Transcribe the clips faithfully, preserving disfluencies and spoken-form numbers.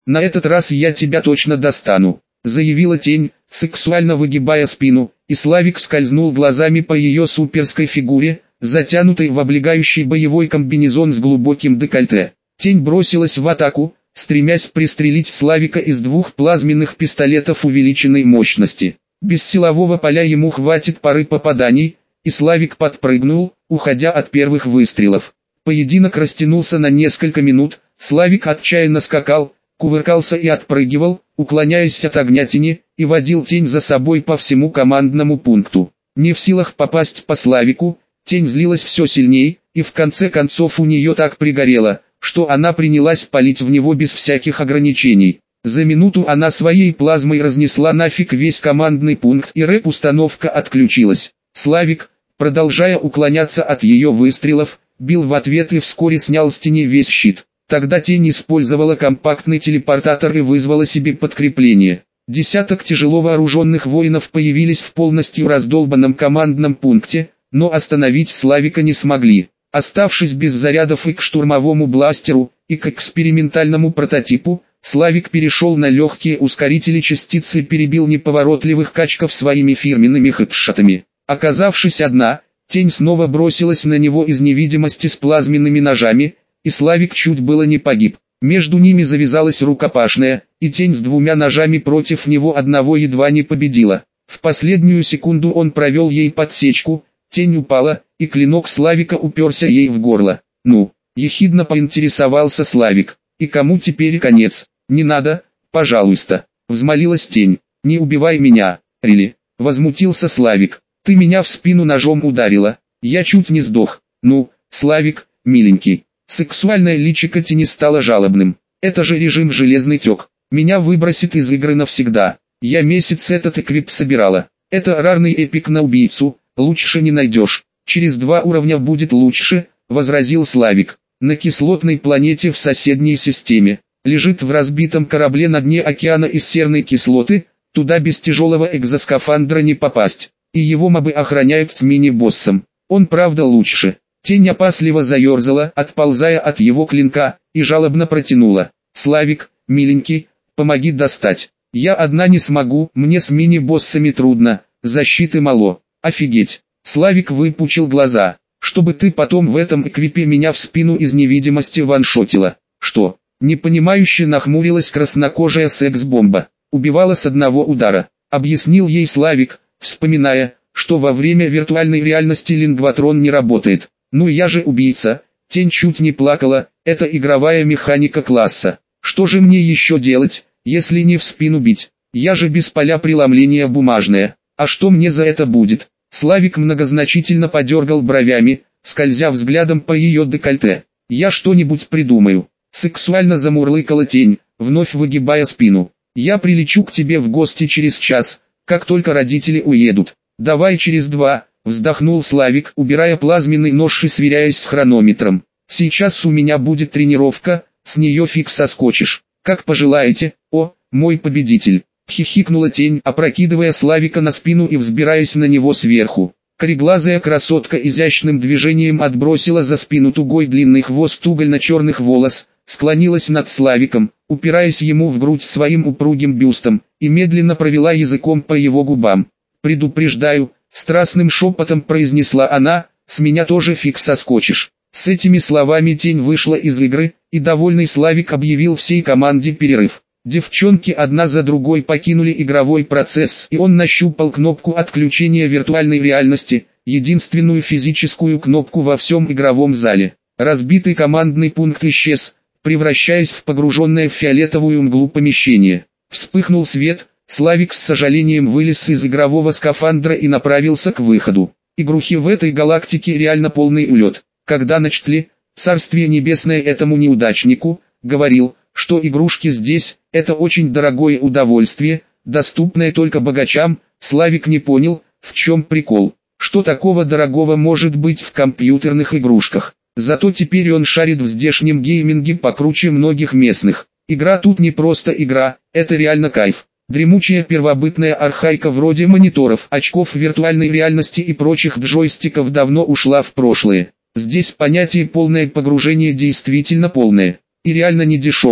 На этот раз я тебя точно достану», — заявила тень, сексуально выгибая спину, и Славик скользнул глазами по ее суперской фигуре, затянутой в облегающий боевой комбинезон с глубоким декольте. Тень бросилась в атаку, стремясь пристрелить Славика из двух плазменных пистолетов увеличенной мощности. Без силового поля ему хватит пары попаданий, и Славик подпрыгнул, уходя от первых выстрелов. Поединок растянулся на несколько минут, Славик отчаянно скакал, кувыркался и отпрыгивал, уклоняясь от огня тени, и водил тень за собой по всему командному пункту. Не в силах попасть по Славику, тень злилась все сильней, и в конце концов у нее так пригорело, что она принялась палить в него без всяких ограничений. За минуту она своей плазмой разнесла нафиг весь командный пункт, и рэп-установка отключилась. Славик, продолжая уклоняться от ее выстрелов, бил в ответ и вскоре снял с тени весь щит. Тогда тень использовала компактный телепортатор и вызвала себе подкрепление. Десяток тяжело вооруженных воинов появились в полностью раздолбанном командном пункте, но остановить Славика не смогли. Оставшись без зарядов и к штурмовому бластеру, и к экспериментальному прототипу, Славик перешел на легкие ускорители частицы и перебил неповоротливых качков своими фирменными хедшотами. Оказавшись одна, тень снова бросилась на него из невидимости с плазменными ножами, и Славик чуть было не погиб. Между ними завязалась рукопашная, и тень с двумя ножами против него одного едва не победила. В последнюю секунду он провел ей подсечку, тень упала, и клинок Славика уперся ей в горло. «Ну?» – ехидно поинтересовался Славик. «И кому теперь конец?» «Не надо, пожалуйста», – взмолилась тень. «Не убивай меня, Рили», – возмутился Славик. «Ты меня в спину ножом ударила, я чуть не сдох». «Ну, Славик, миленький». Сексуальное личико тени стало жалобным. «Это же режим железный тёк. Меня выбросит из игры навсегда. Я месяц этот эквип собирала. Это рарный эпик на убийцу, лучше не найдешь. Через два уровня будет лучше», — возразил Славик. «На кислотной планете в соседней системе. Лежит в разбитом корабле на дне океана из серной кислоты, туда без тяжелого экзоскафандра не попасть. И его мобы охраняют с мини-боссом. Он правда лучше». Тень опасливо заерзала, отползая от его клинка, и жалобно протянула. «Славик, миленький, помоги достать. Я одна не смогу, мне с мини-боссами трудно, защиты мало». «Офигеть!» Славик выпучил глаза. «Чтобы ты потом в этом эквипе меня в спину из невидимости ваншотила». «Что?» Непонимающе нахмурилась краснокожая секс-бомба. «Убивала с одного удара», объяснил ей Славик, вспоминая, что во время виртуальной реальности лингватрон не работает. «Ну я же убийца», тень чуть не плакала, это игровая механика класса. «Что же мне еще делать, если не в спину бить? Я же без поля преломления бумажная, а что мне за это будет?» Славик многозначительно подергал бровями, скользя взглядом по ее декольте. «Я что-нибудь придумаю», сексуально замурлыкала тень, вновь выгибая спину. «Я прилечу к тебе в гости через час, как только родители уедут. Давай через два». Вздохнул Славик, убирая плазменный нож и сверяясь с хронометром. «Сейчас у меня будет тренировка, с нее фиг соскочишь. Как пожелаете, о, мой победитель!» Хихикнула тень, опрокидывая Славика на спину и взбираясь на него сверху. Кореглазая красотка изящным движением отбросила за спину тугой длинный хвост угольно-черных волос, склонилась над Славиком, упираясь ему в грудь своим упругим бюстом, и медленно провела языком по его губам. «Предупреждаю», страстным шепотом произнесла она, «с меня тоже фиг соскочишь». С этими словами тень вышла из игры, и довольный Славик объявил всей команде перерыв. Девчонки одна за другой покинули игровой процесс, и он нащупал кнопку отключения виртуальной реальности, единственную физическую кнопку во всем игровом зале. Разбитый командный пункт исчез, превращаясь в погруженное в фиолетовую мглу помещение. Вспыхнул свет, Славик с сожалением вылез из игрового скафандра и направился к выходу. Игрухи в этой галактике реально полный улет. Когда Начтли, царствие небесное этому неудачнику, говорил, что игрушки здесь – это очень дорогое удовольствие, доступное только богачам, Славик не понял, в чем прикол. Что такого дорогого может быть в компьютерных игрушках? Зато теперь он шарит в здешнем гейминге покруче многих местных. Игра тут не просто игра, это реально кайф. Дремучая первобытная архаика вроде мониторов, очков виртуальной реальности и прочих джойстиков давно ушла в прошлое. Здесь понятие полное погружение действительно полное, и реально не дешевое.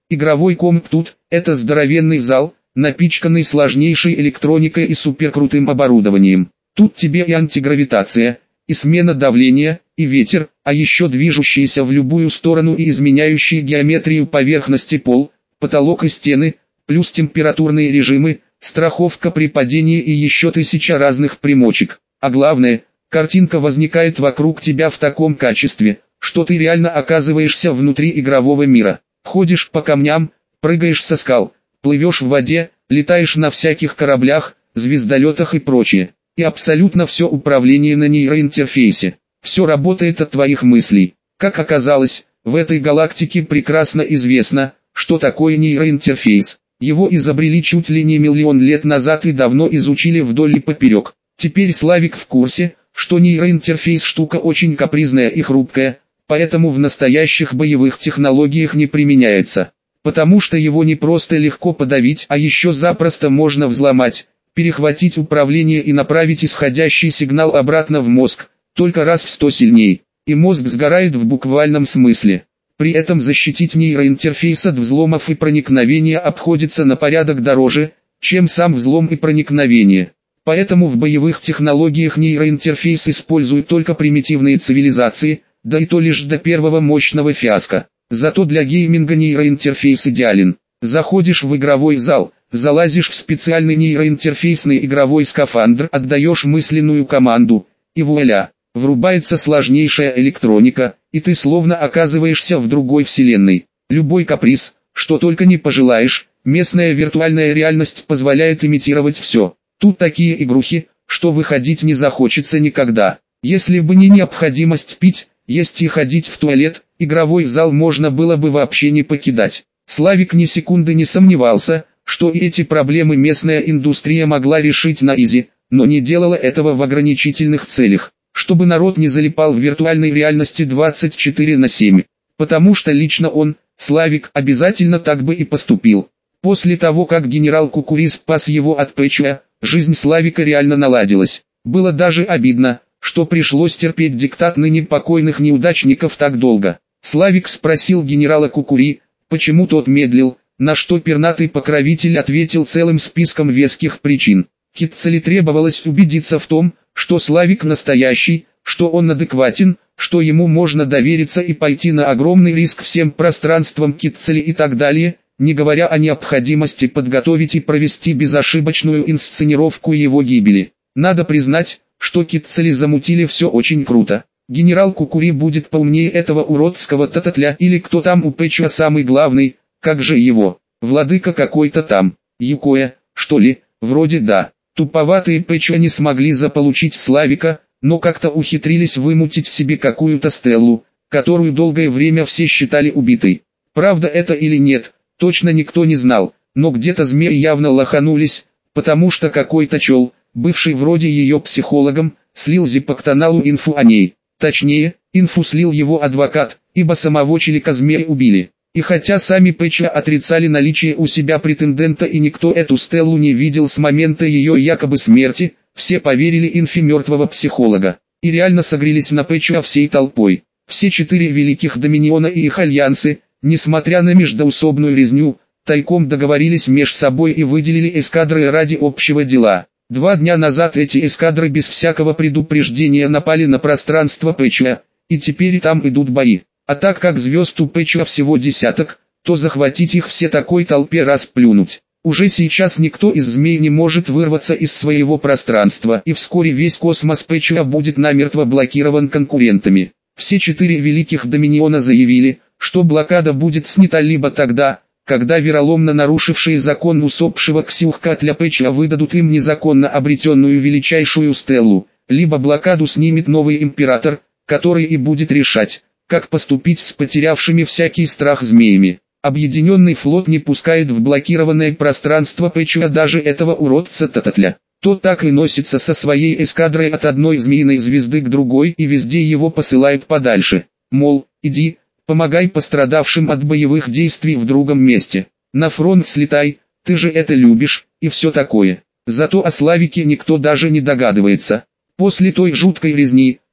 Игровой комп тут – это здоровенный зал, напичканный сложнейшей электроникой и суперкрутым оборудованием. Тут тебе и антигравитация, и смена давления, и ветер, а еще движущиеся в любую сторону и изменяющие геометрию поверхности пол, потолок и стены, плюс температурные режимы, страховка при падении и еще тысяча разных примочек. А главное, картинка возникает вокруг тебя в таком качестве, что ты реально оказываешься внутри игрового мира. Ходишь по камням, прыгаешь со скал, плывешь в воде, летаешь на всяких кораблях, звездолетах и прочее. И абсолютно все управление на нейроинтерфейсе. Все работает от твоих мыслей. Как оказалось, в этой галактике прекрасно известно, что такое нейроинтерфейс. Его изобрели чуть ли не миллион лет назад и давно изучили вдоль и поперек. Теперь Славик в курсе, что нейроинтерфейс штука очень капризная и хрупкая, поэтому в настоящих боевых технологиях не применяется. Потому что его не просто легко подавить, а еще запросто можно взломать, перехватить управление и направить исходящий сигнал обратно в мозг, только раз в сто сильней, и мозг сгорает в буквальном смысле. При этом защитить нейроинтерфейс от взломов и проникновения обходится на порядок дороже, чем сам взлом и проникновение. Поэтому в боевых технологиях нейроинтерфейс используют только примитивные цивилизации, да и то лишь до первого мощного фиаско. Зато для гейминга нейроинтерфейс идеален. Заходишь в игровой зал, залазишь в специальный нейроинтерфейсный игровой скафандр, отдаешь мысленную команду, и вуаля, врубается сложнейшая электроника, и ты словно оказываешься в другой вселенной. Любой каприз, что только не пожелаешь, местная виртуальная реальность позволяет имитировать все. Тут такие игрухи, что выходить не захочется никогда. Если бы не необходимость пить, есть и ходить в туалет, игровой зал можно было бы вообще не покидать. Славик ни секунды не сомневался, что и эти проблемы местная индустрия могла решить на изи, но не делала этого в ограничительных целях, чтобы народ не залипал в виртуальной реальности двадцать четыре на семь. Потому что лично он, Славик, обязательно так бы и поступил. После того, как генерал Кукури спас его от Пэча, жизнь Славика реально наладилась. Было даже обидно, что пришлось терпеть диктат ныне покойных неудачников так долго. Славик спросил генерала Кукури, почему тот медлил, на что пернатый покровитель ответил целым списком веских причин. Китцели требовалось убедиться в том, что Славик настоящий, что он адекватен, что ему можно довериться и пойти на огромный риск всем пространством Китцели и так далее, не говоря о необходимости подготовить и провести безошибочную инсценировку его гибели. Надо признать, что Китцели замутили все очень круто. Генерал Кукури будет поумнее этого уродского тататля или кто там у Пэча самый главный, как же его, владыка какой-то там, Юкоя, что ли, вроде да. Туповатые Пэча не смогли заполучить Славика, но как-то ухитрились вымутить себе какую-то Стеллу, которую долгое время все считали убитой. Правда это или нет, точно никто не знал, но где-то змеи явно лоханулись, потому что какой-то чел, бывший вроде ее психологом, слил зипоктаналу инфу о ней. Точнее, инфу слил его адвокат, ибо самого челика змеи убили. И хотя сами Пэча отрицали наличие у себя претендента и никто эту Стеллу не видел с момента ее якобы смерти, все поверили инфе мертвого психолога. И реально согрелись на Пэча всей толпой. Все четыре великих доминиона и их альянсы, несмотря на междоусобную резню, тайком договорились меж собой и выделили эскадры ради общего дела. Два дня назад эти эскадры без всякого предупреждения напали на пространство Пэча, и теперь там идут бои. А так как звезд у Пэча всего десяток, то захватить их все такой толпе расплюнуть. Уже сейчас никто из змей не может вырваться из своего пространства, и вскоре весь космос Пэча будет намертво блокирован конкурентами. Все четыре великих доминиона заявили, что блокада будет снята либо тогда, когда вероломно нарушившие закон усопшего Ксюхкатля Пэча выдадут им незаконно обретенную величайшую Стеллу, либо блокаду снимет новый император, который и будет решать, как поступить с потерявшими всякий страх змеями. Объединенный флот не пускает в блокированное пространство Пэча даже этого уродца Тататля. Тот так и носится со своей эскадрой от одной змеиной звезды к другой и везде его посылают подальше. Мол, иди, помогай пострадавшим от боевых действий в другом месте. На фронт слетай, ты же это любишь, и все такое. Зато о Славике никто даже не догадывается. После той жуткой резни,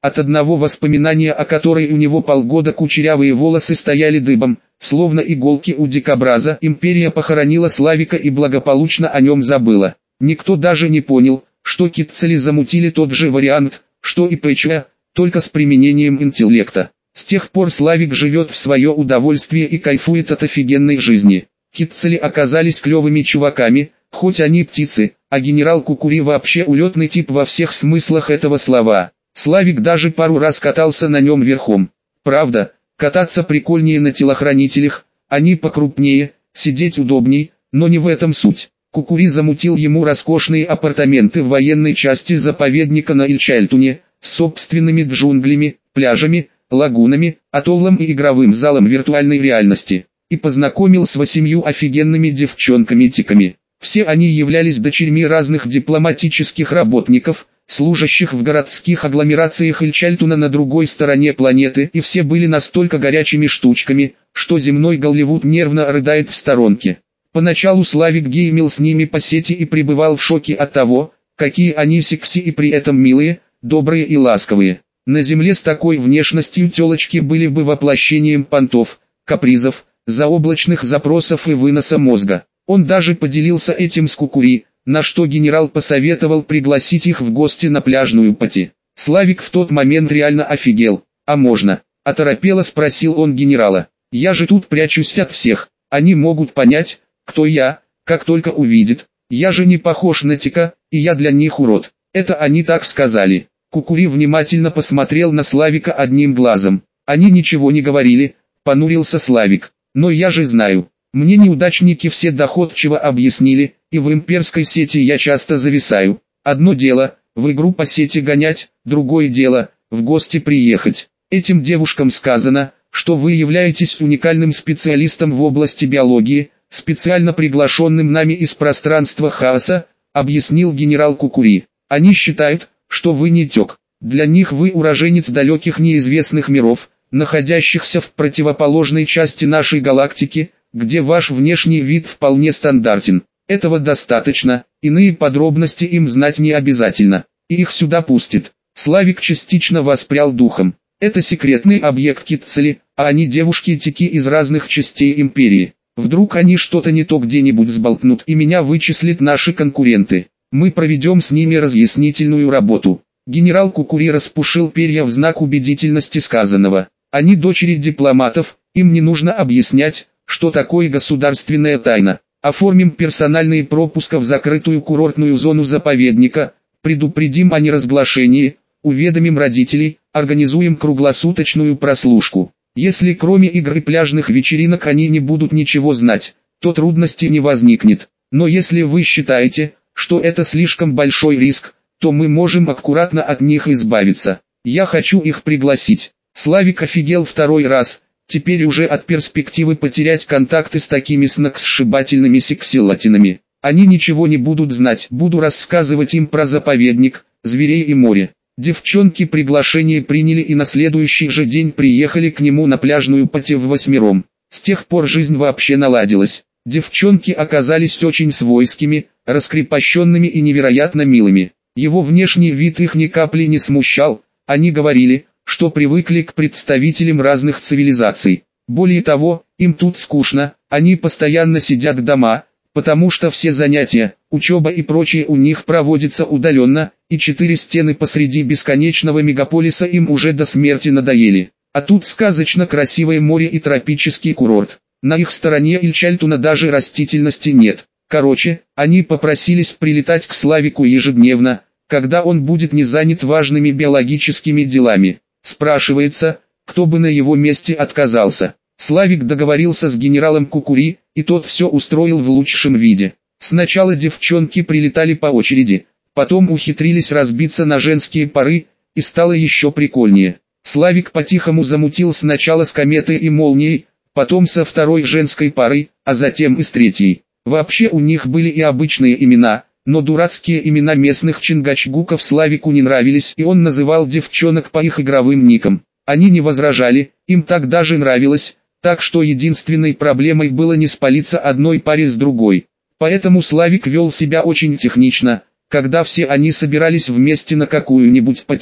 От одного воспоминания, о которой у него полгода кучерявые волосы стояли дыбом, словно иголки у дикобраза, империя похоронила Славика и благополучно о нем забыла. Никто даже не понял, что Китцели замутили тот же вариант, что и Пэчуа, только с применением интеллекта. С тех пор Славик живет в свое удовольствие и кайфует от офигенной жизни. Китцели оказались клевыми чуваками, хоть они птицы, а генерал Кукури вообще улетный тип во всех смыслах этого слова. Славик даже пару раз катался на нем верхом. Правда, кататься прикольнее на телохранителях, они покрупнее, сидеть удобней, но не в этом суть. Кукури замутил ему роскошные апартаменты в военной части заповедника на Ильчальтуне, с собственными джунглями, пляжами, лагунами, атоллом и игровым залом виртуальной реальности. И познакомил с восемью офигенными девчонками-тиками. Все они являлись дочерьми разных дипломатических работников, служащих в городских агломерациях Ильчальтуна на другой стороне планеты, и все были настолько горячими штучками, что земной Голливуд нервно рыдает в сторонке. Поначалу Славик геймил с ними по сети и пребывал в шоке от того, какие они секси и при этом милые, добрые и ласковые. На земле с такой внешностью телочки были бы воплощением понтов, капризов, заоблачных запросов и выноса мозга. Он даже поделился этим с Кукури, на что генерал посоветовал пригласить их в гости на пляжную пати. Славик в тот момент реально офигел. «А можно?» – оторопело спросил он генерала. «Я же тут прячусь от всех, они могут понять, кто я, как только увидят. Я же не похож на Тика, и я для них урод. Это они так сказали». Кукури внимательно посмотрел на Славика одним глазом. «Они ничего не говорили», – понурился Славик. «Но я же знаю. Мне неудачники все доходчиво объяснили, и в имперской сети я часто зависаю. Одно дело, в игру по сети гонять, другое дело, в гости приехать. Этим девушкам сказано, что вы являетесь уникальным специалистом в области биологии, специально приглашенным нами из пространства хаоса», объяснил генерал Кукури. «Они считают, что вы не тёк. Для них вы уроженец далеких неизвестных миров, находящихся в противоположной части нашей галактики, где ваш внешний вид вполне стандартен. Этого достаточно, иные подробности им знать не обязательно, и их сюда пустят». Славик частично воспрял духом. Это секретный объект Китцели, а они девушки-тики из разных частей империи. Вдруг они что-то не то где-нибудь сболтнут и меня вычислят наши конкуренты. Мы проведем с ними разъяснительную работу. Генерал Кукури распушил перья в знак убедительности сказанного. Они дочери дипломатов, им не нужно объяснять, что такое государственная тайна. Оформим персональные пропуска в закрытую курортную зону заповедника, предупредим о неразглашении, уведомим родителей, организуем круглосуточную прослушку. Если кроме игр и пляжных вечеринок они не будут ничего знать, то трудностей не возникнет. Но если вы считаете, что это слишком большой риск, то мы можем аккуратно от них избавиться. Я хочу их пригласить». Славик офигел второй раз, теперь уже от перспективы потерять контакты с такими сногсшибательными сексилатинами. Они ничего не будут знать, буду рассказывать им про заповедник, зверей и море. Девчонки приглашение приняли и на следующий же день приехали к нему на пляжную пати в восьмером. С тех пор жизнь вообще наладилась. Девчонки оказались очень свойскими, раскрепощенными и невероятно милыми. Его внешний вид их ни капли не смущал, они говорили, что привыкли к представителям разных цивилизаций. Более того, им тут скучно, они постоянно сидят дома, потому что все занятия, учеба и прочее у них проводятся удаленно, и четыре стены посреди бесконечного мегаполиса им уже до смерти надоели. А тут сказочно красивое море и тропический курорт. На их стороне Ильчальтуна даже растительности нет. Короче, они попросились прилетать к Славику ежедневно, когда он будет не занят важными биологическими делами. Спрашивается, кто бы на его месте отказался. Славик договорился с генералом Кукури, и тот все устроил в лучшем виде. Сначала девчонки прилетали по очереди, потом ухитрились разбиться на женские пары, и стало еще прикольнее. Славик по-тихому замутил сначала с кометой и молнией, потом со второй женской парой, а затем и с третьей. Вообще у них были и обычные имена, но дурацкие имена местных чингачгуков Славику не нравились, и он называл девчонок по их игровым никам. Они не возражали, им так даже нравилось, так что единственной проблемой было не спалиться одной паре с другой. Поэтому Славик вел себя очень технично, когда все они собирались вместе на какую-нибудь пати,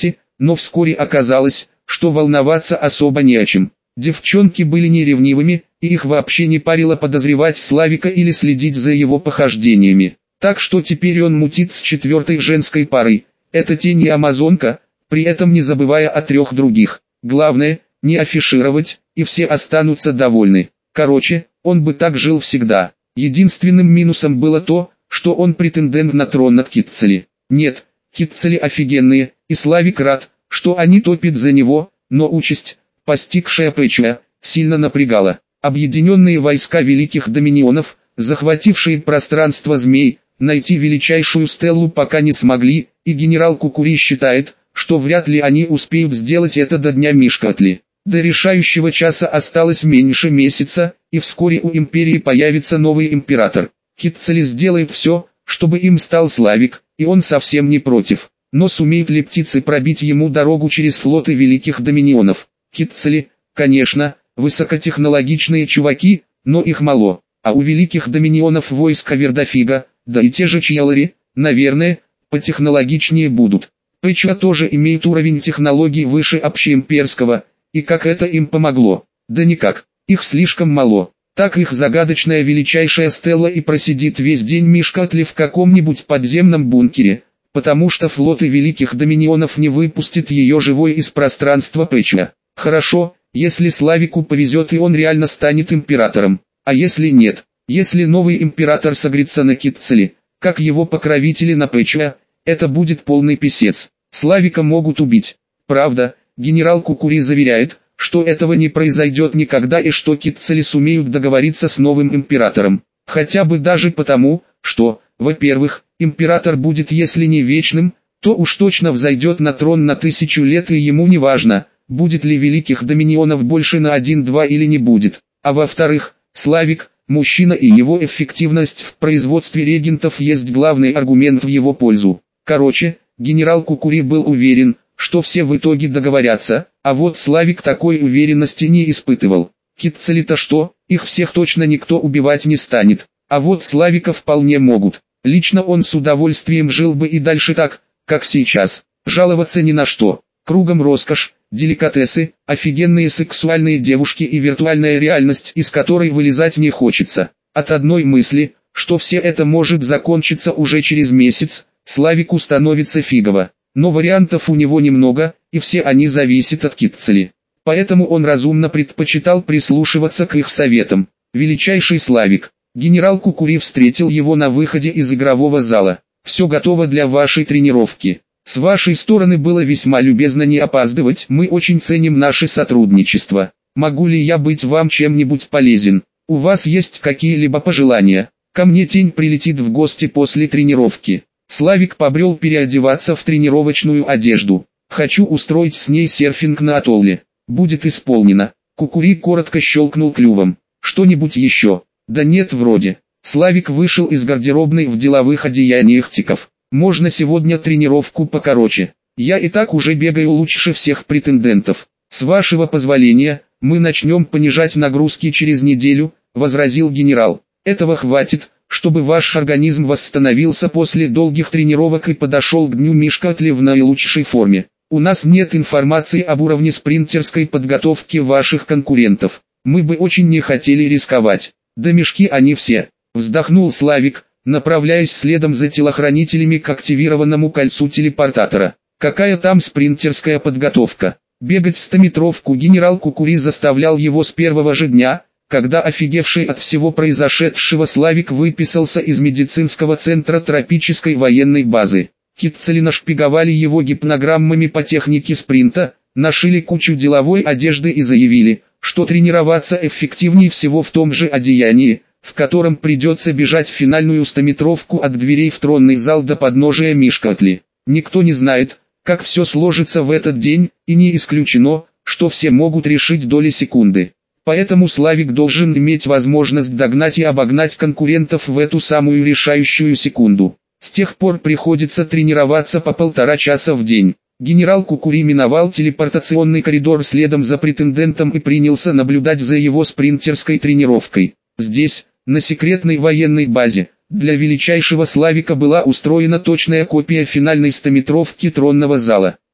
но вскоре оказалось, что волноваться особо не о чем. Девчонки были не ревнивыми, и их вообще не парило подозревать Славика или следить за его похождениями. Так что теперь он мутит с четвертой женской парой. Это тень и амазонка, при этом не забывая о трех других. Главное, не афишировать, и все останутся довольны. Короче, он бы так жил всегда. Единственным минусом было то, что он претендент на трон над Китцели. Нет, Китцели офигенные, и Славик рад, что они топят за него, но участь, постигшая Пэчуа, сильно напрягала. Объединенные войска великих доминионов, захватившие пространство змей, найти величайшую стеллу пока не смогли, и генерал Кукури считает, что вряд ли они успеют сделать это до дня Мишкатли. До решающего часа осталось меньше месяца, и вскоре у империи появится новый император. Китцели сделает все, чтобы им стал Славик, и он совсем не против. Но сумеют ли птицы пробить ему дорогу через флоты великих доминионов? Китцели, конечно, высокотехнологичные чуваки, но их мало. А у великих доминионов войска Вердофига, да и те же Чьялари, наверное, потехнологичнее будут. Пэчуа тоже имеет уровень технологий выше общеимперского, и как это им помогло? Да никак, их слишком мало. Так их загадочная величайшая стелла и просидит весь день Мишкатли в каком-нибудь подземном бункере, потому что флоты великих доминионов не выпустят ее живой из пространства Пэчуа. Хорошо, если Славику повезет и он реально станет императором. А если нет, если новый император согрится на Китцели, как его покровители на Пэчуа, это будет полный писец. Славика могут убить. Правда, генерал Кукури заверяет, что этого не произойдет никогда и что Китцели сумеют договориться с новым императором. Хотя бы даже потому, что, во-первых, император будет если не вечным, то уж точно взойдет на трон на тысячу лет и ему не важно, будет ли великих доминионов больше на один-два или не будет. А во-вторых, Славик, мужчина и его эффективность в производстве регентов есть главный аргумент в его пользу. Короче, генерал Кукури был уверен, что все в итоге договорятся, а вот Славик такой уверенности не испытывал. Китцели-то что, их всех точно никто убивать не станет, а вот Славика вполне могут. Лично он с удовольствием жил бы и дальше так, как сейчас, жаловаться ни на что. Кругом роскошь, деликатесы, офигенные сексуальные девушки и виртуальная реальность, из которой вылезать не хочется. От одной мысли, что все это может закончиться уже через месяц, Славику становится фигово. Но вариантов у него немного, и все они зависят от Китцели. Поэтому он разумно предпочитал прислушиваться к их советам. Величайший Славик. Генерал Кукури встретил его на выходе из игрового зала. «Все готово для вашей тренировки. С вашей стороны было весьма любезно не опаздывать, мы очень ценим наше сотрудничество. Могу ли я быть вам чем-нибудь полезен? У вас есть какие-либо пожелания? Ко мне тень прилетит в гости после тренировки». Славик побрел переодеваться в тренировочную одежду. «Хочу устроить с ней серфинг на атолле. Будет исполнено». Кукури коротко щелкнул клювом. «Что-нибудь еще?» «Да нет вроде». Славик вышел из гардеробной в деловых одеяниях тиков. «Можно сегодня тренировку покороче. Я и так уже бегаю лучше всех претендентов. С вашего позволения, мы начнем понижать нагрузки через неделю», — возразил генерал. «Этого хватит, чтобы ваш организм восстановился после долгих тренировок и подошел к дню Мишкатли в наилучшей форме. У нас нет информации об уровне спринтерской подготовки ваших конкурентов. Мы бы очень не хотели рисковать. Да мешки они все», — вздохнул Славик, направляясь следом за телохранителями к активированному кольцу телепортатора. «Какая там спринтерская подготовка?» Бегать в стометровку генерал Кукури заставлял его с первого же дня, когда офигевший от всего произошедшего Славик выписался из медицинского центра тропической военной базы. Китцели нашпиговали его гипнограммами по технике спринта, нашили кучу деловой одежды и заявили, что тренироваться эффективнее всего в том же одеянии, в котором придется бежать в финальную стометровку от дверей в тронный зал до подножия Мишкатли. Никто не знает, как все сложится в этот день, и не исключено, что все могут решить доли секунды. Поэтому Славик должен иметь возможность догнать и обогнать конкурентов в эту самую решающую секунду. С тех пор приходится тренироваться по полтора часа в день. Генерал Кукури миновал телепортационный коридор следом за претендентом и принялся наблюдать за его спринтерской тренировкой. Здесь, на секретной военной базе, для величайшего Славика была устроена точная копия финальной стометровки тронного зала.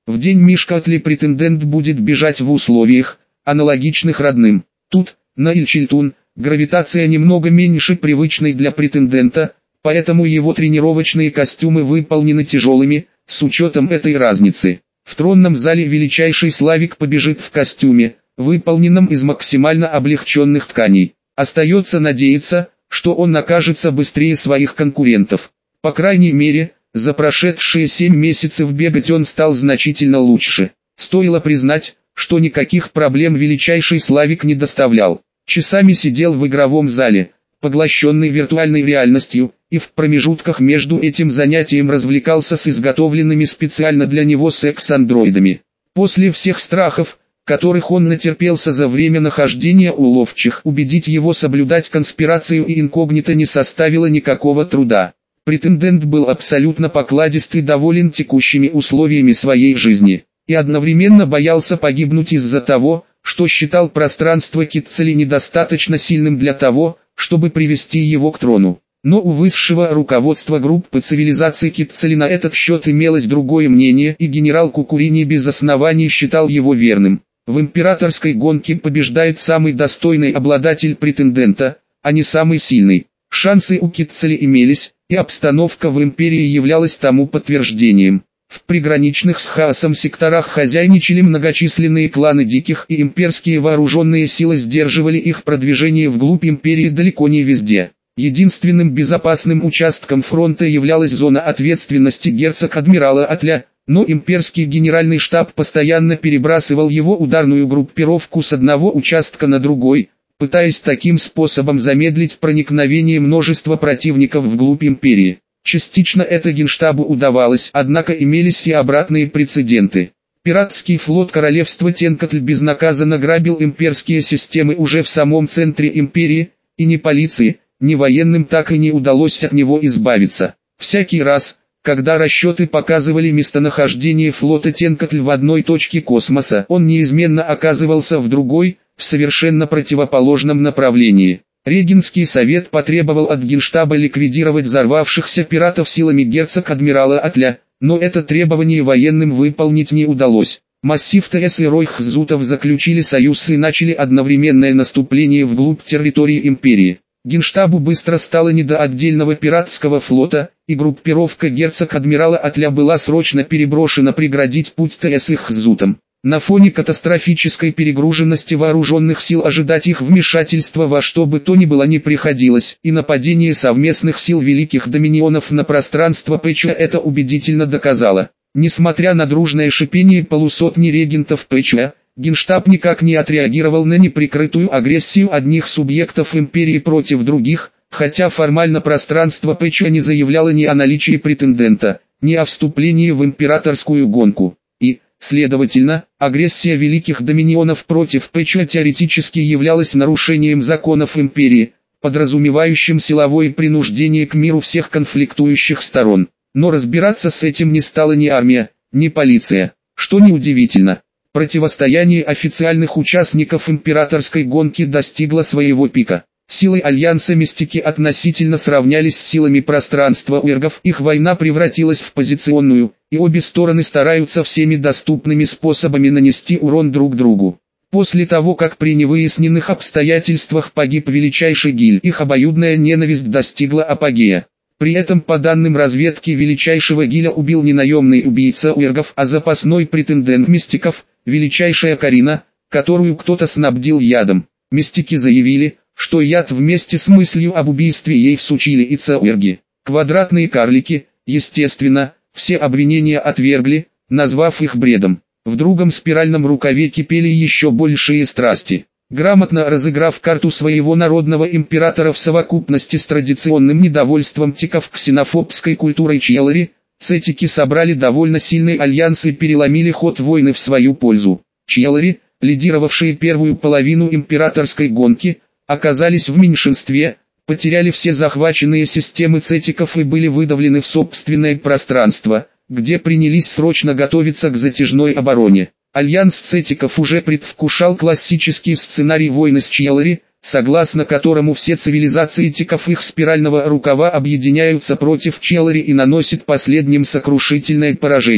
В день Мишкатли претендент будет бежать в условиях, аналогичных родным. Тут, на Ильчильтун, гравитация немного меньше привычной для претендента, поэтому его тренировочные костюмы выполнены тяжелыми, с учетом этой разницы. В тронном зале величайший Славик побежит в костюме, выполненном из максимально облегченных тканей. Остается надеяться, что он окажется быстрее своих конкурентов. По крайней мере, за прошедшие семь месяцев бегать он стал значительно лучше. Стоило признать, что никаких проблем величайший Славик не доставлял. Часами сидел в игровом зале, поглощенный виртуальной реальностью, и в промежутках между этим занятием развлекался с изготовленными специально для него секс-андроидами. После всех страхов, которых он натерпелся за время нахождения у ловчих, убедить его соблюдать конспирацию и инкогнито не составило никакого труда. Претендент был абсолютно покладист и доволен текущими условиями своей жизни, и одновременно боялся погибнуть из-за того, что считал пространство Китцели недостаточно сильным для того, чтобы привести его к трону. Но у высшего руководства группы цивилизации Китцели на этот счет имелось другое мнение, и генерал Кукурини без оснований считал его верным. В императорской гонке побеждает самый достойный обладатель претендента, а не самый сильный. Шансы у Китцели имелись, и обстановка в империи являлась тому подтверждением. В приграничных с хаосом секторах хозяйничали многочисленные кланы диких, и имперские вооруженные силы сдерживали их продвижение вглубь империи далеко не везде. Единственным безопасным участком фронта являлась зона ответственности герцог-адмирала Атля, но имперский генеральный штаб постоянно перебрасывал его ударную группировку с одного участка на другой, пытаясь таким способом замедлить проникновение множества противников вглубь империи. Частично это Генштабу удавалось, однако имелись и обратные прецеденты. Пиратский флот королевства Тенкатль безнаказанно грабил имперские системы уже в самом центре империи, и ни полиции, ни военным так и не удалось от него избавиться. Всякий раз, когда расчеты показывали местонахождение флота Тенкатль в одной точке космоса, он неизменно оказывался в другой, в совершенно противоположном направлении. Регенский совет потребовал от Генштаба ликвидировать взорвавшихся пиратов силами герцог-адмирала Атля, но это требование военным выполнить не удалось. Массив ТС и Ройхзутов заключили союз и начали одновременное наступление вглубь территории империи. Генштабу быстро стало не до отдельного пиратского флота, и группировка герцог-адмирала Атля была срочно переброшена преградить путь ТС и Хзутам. На фоне катастрофической перегруженности вооруженных сил ожидать их вмешательства во что бы то ни было не приходилось, и нападение совместных сил великих доминионов на пространство Пэчуа это убедительно доказало. Несмотря на дружное шипение полусотни регентов Пэчуа, Генштаб никак не отреагировал на неприкрытую агрессию одних субъектов империи против других, хотя формально пространство Пэчуа не заявляло ни о наличии претендента, ни о вступлении в императорскую гонку. И, следовательно, агрессия великих доминионов против Пэчуа теоретически являлась нарушением законов империи, подразумевающим силовое принуждение к миру всех конфликтующих сторон. Но разбираться с этим не стала ни армия, ни полиция. Что неудивительно, противостояние официальных участников императорской гонки достигло своего пика. Силы Альянса Мистики относительно сравнялись с силами пространства Уэргов, их война превратилась в позиционную, и обе стороны стараются всеми доступными способами нанести урон друг другу. После того, как при невыясненных обстоятельствах погиб величайший Гиль, их обоюдная ненависть достигла апогея. При этом по данным разведки величайшего Гиля убил не наемный убийца Уэргов, а запасной претендент Мистиков, величайшая Карина, которую кто-то снабдил ядом. Мистики заявили, что яд вместе с мыслью об убийстве ей всучили и Уэрги. Квадратные карлики, естественно, все обвинения отвергли, назвав их бредом. В другом спиральном рукаве кипели еще большие страсти. Грамотно разыграв карту своего народного императора в совокупности с традиционным недовольством тиков ксенофобской культурой Чьелари, цетики собрали довольно сильный альянс и переломили ход войны в свою пользу. Чьелари, лидировавшие первую половину императорской гонки, оказались в меньшинстве, потеряли все захваченные системы цетиков и были выдавлены в собственное пространство, где принялись срочно готовиться к затяжной обороне. Альянс цетиков уже предвкушал классический сценарий войны с Чьелари, согласно которому все цивилизации тиков их спирального рукава объединяются против Чьелари и наносят последним сокрушительное поражение.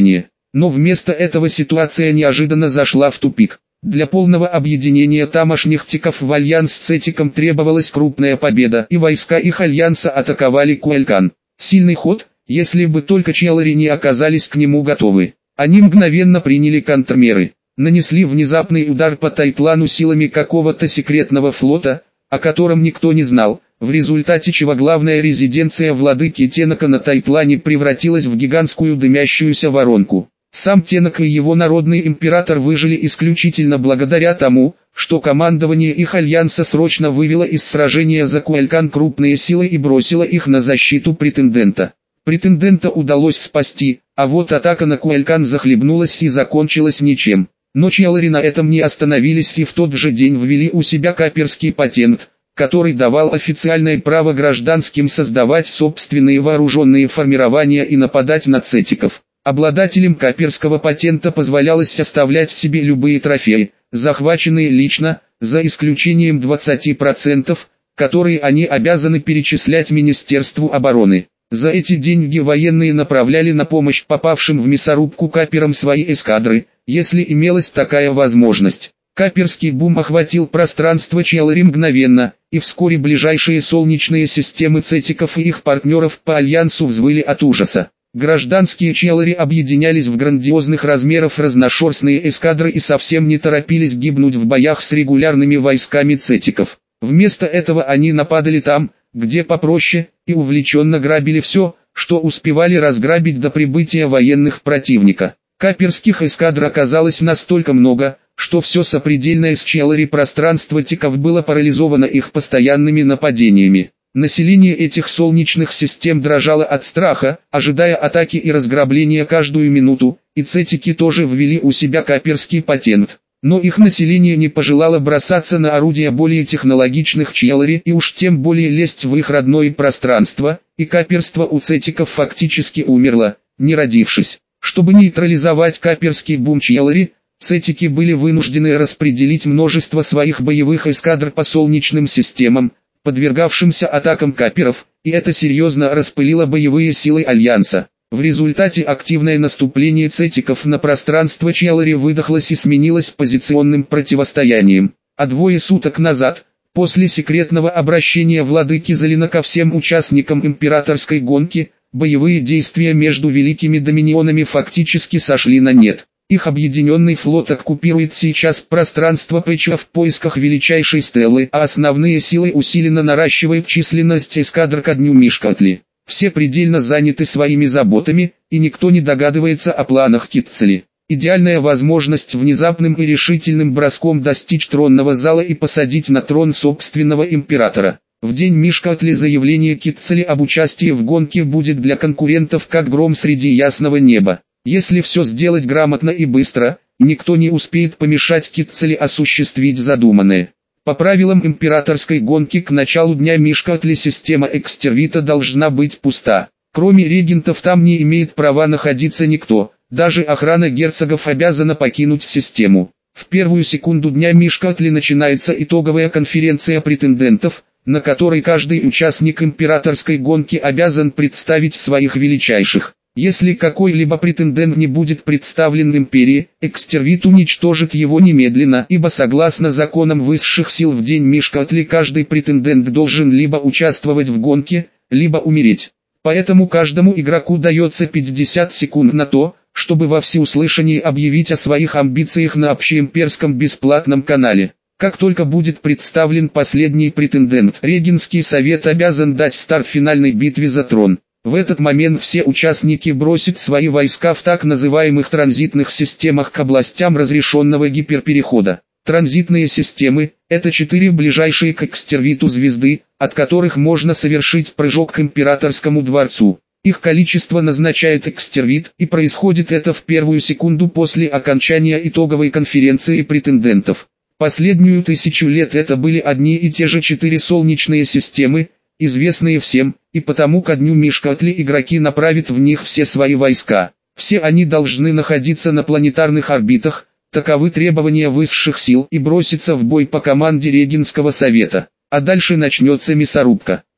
Но вместо этого ситуация неожиданно зашла в тупик. Для полного объединения тамошних тиков в альянс с Цетиком требовалась крупная победа, и войска их альянса атаковали Куэлькан. Сильный ход, если бы только Челлари не оказались к нему готовы. Они мгновенно приняли контрмеры. Нанесли внезапный удар по Тайтлану силами какого-то секретного флота, о котором никто не знал, в результате чего главная резиденция владыки Тенока на Тайтлане превратилась в гигантскую дымящуюся воронку. Сам Тенок и его народный император выжили исключительно благодаря тому, что командование их альянса срочно вывело из сражения за Куэлькан крупные силы и бросило их на защиту претендента. Претендента удалось спасти, а вот атака на Куэлькан захлебнулась и закончилась ничем. Но Челлари на этом не остановились и в тот же день ввели у себя каперский патент, который давал официальное право гражданским создавать собственные вооруженные формирования и нападать на цетиков. Обладателям каперского патента позволялось оставлять себе любые трофеи, захваченные лично, за исключением двадцати процентов, которые они обязаны перечислять Министерству обороны. За эти деньги военные направляли на помощь попавшим в мясорубку каперам свои эскадры, если имелась такая возможность. Каперский бум охватил пространство Челлари мгновенно, и вскоре ближайшие солнечные системы цетиков и их партнеров по альянсу взвыли от ужаса. Гражданские Челлари объединялись в грандиозных размеров разношерстные эскадры и совсем не торопились гибнуть в боях с регулярными войсками цетиков. Вместо этого они нападали там, где попроще, и увлеченно грабили все, что успевали разграбить до прибытия военных противника. Каперских эскадр оказалось настолько много, что все сопредельное с Челлари пространство тиков было парализовано их постоянными нападениями. Население этих солнечных систем дрожало от страха, ожидая атаки и разграбления каждую минуту, и цетики тоже ввели у себя каперский патент. Но их население не пожелало бросаться на орудия более технологичных Челлари и уж тем более лезть в их родное пространство, и каперство у цетиков фактически умерло, не родившись. Чтобы нейтрализовать каперский бум Челлари, цетики были вынуждены распределить множество своих боевых эскадр по солнечным системам, подвергавшимся атакам каперов, и это серьезно распылило боевые силы Альянса. В результате активное наступление цетиков на пространство Челлари выдохлось и сменилось позиционным противостоянием. А двое суток назад, после секретного обращения владыки Залина ко всем участникам императорской гонки, боевые действия между великими доминионами фактически сошли на нет. Их объединенный флот оккупирует сейчас пространство Пэча в поисках величайшей стеллы, а основные силы усиленно наращивают численность эскадр ко дню Мишкатли. Все предельно заняты своими заботами, и никто не догадывается о планах Китцели. Идеальная возможность внезапным и решительным броском достичь тронного зала и посадить на трон собственного императора. В день Мишкатли заявление Китцели об участии в гонке будет для конкурентов как гром среди ясного неба. Если все сделать грамотно и быстро, никто не успеет помешать Китцели осуществить задуманное. По правилам императорской гонки к началу дня Мишкатли система Экстервита должна быть пуста. Кроме регентов там не имеет права находиться никто, даже охрана герцогов обязана покинуть систему. В первую секунду дня Мишкатли начинается итоговая конференция претендентов, на которой каждый участник императорской гонки обязан представить своих величайших. Если какой-либо претендент не будет представлен империи, Экстервит уничтожит его немедленно, ибо согласно законам высших сил в день Мишкатли каждый претендент должен либо участвовать в гонке, либо умереть. Поэтому каждому игроку дается пятьдесят секунд на то, чтобы во всеуслышание объявить о своих амбициях на общеимперском бесплатном канале. Как только будет представлен последний претендент, Регенский совет обязан дать старт финальной битве за трон. В этот момент все участники бросят свои войска в так называемых транзитных системах к областям разрешенного гиперперехода. Транзитные системы – это четыре ближайшие к Экстервиту звезды, от которых можно совершить прыжок к императорскому дворцу. Их количество назначает Экстервит, и происходит это в первую секунду после окончания итоговой конференции претендентов. Последнюю тысячу лет это были одни и те же четыре солнечные системы, известные всем, и потому ко дню Мишкатли игроки направят в них все свои войска. Все они должны находиться на планетарных орбитах, таковы требования высших сил, и броситься в бой по команде Регенского совета. А дальше начнется мясорубка.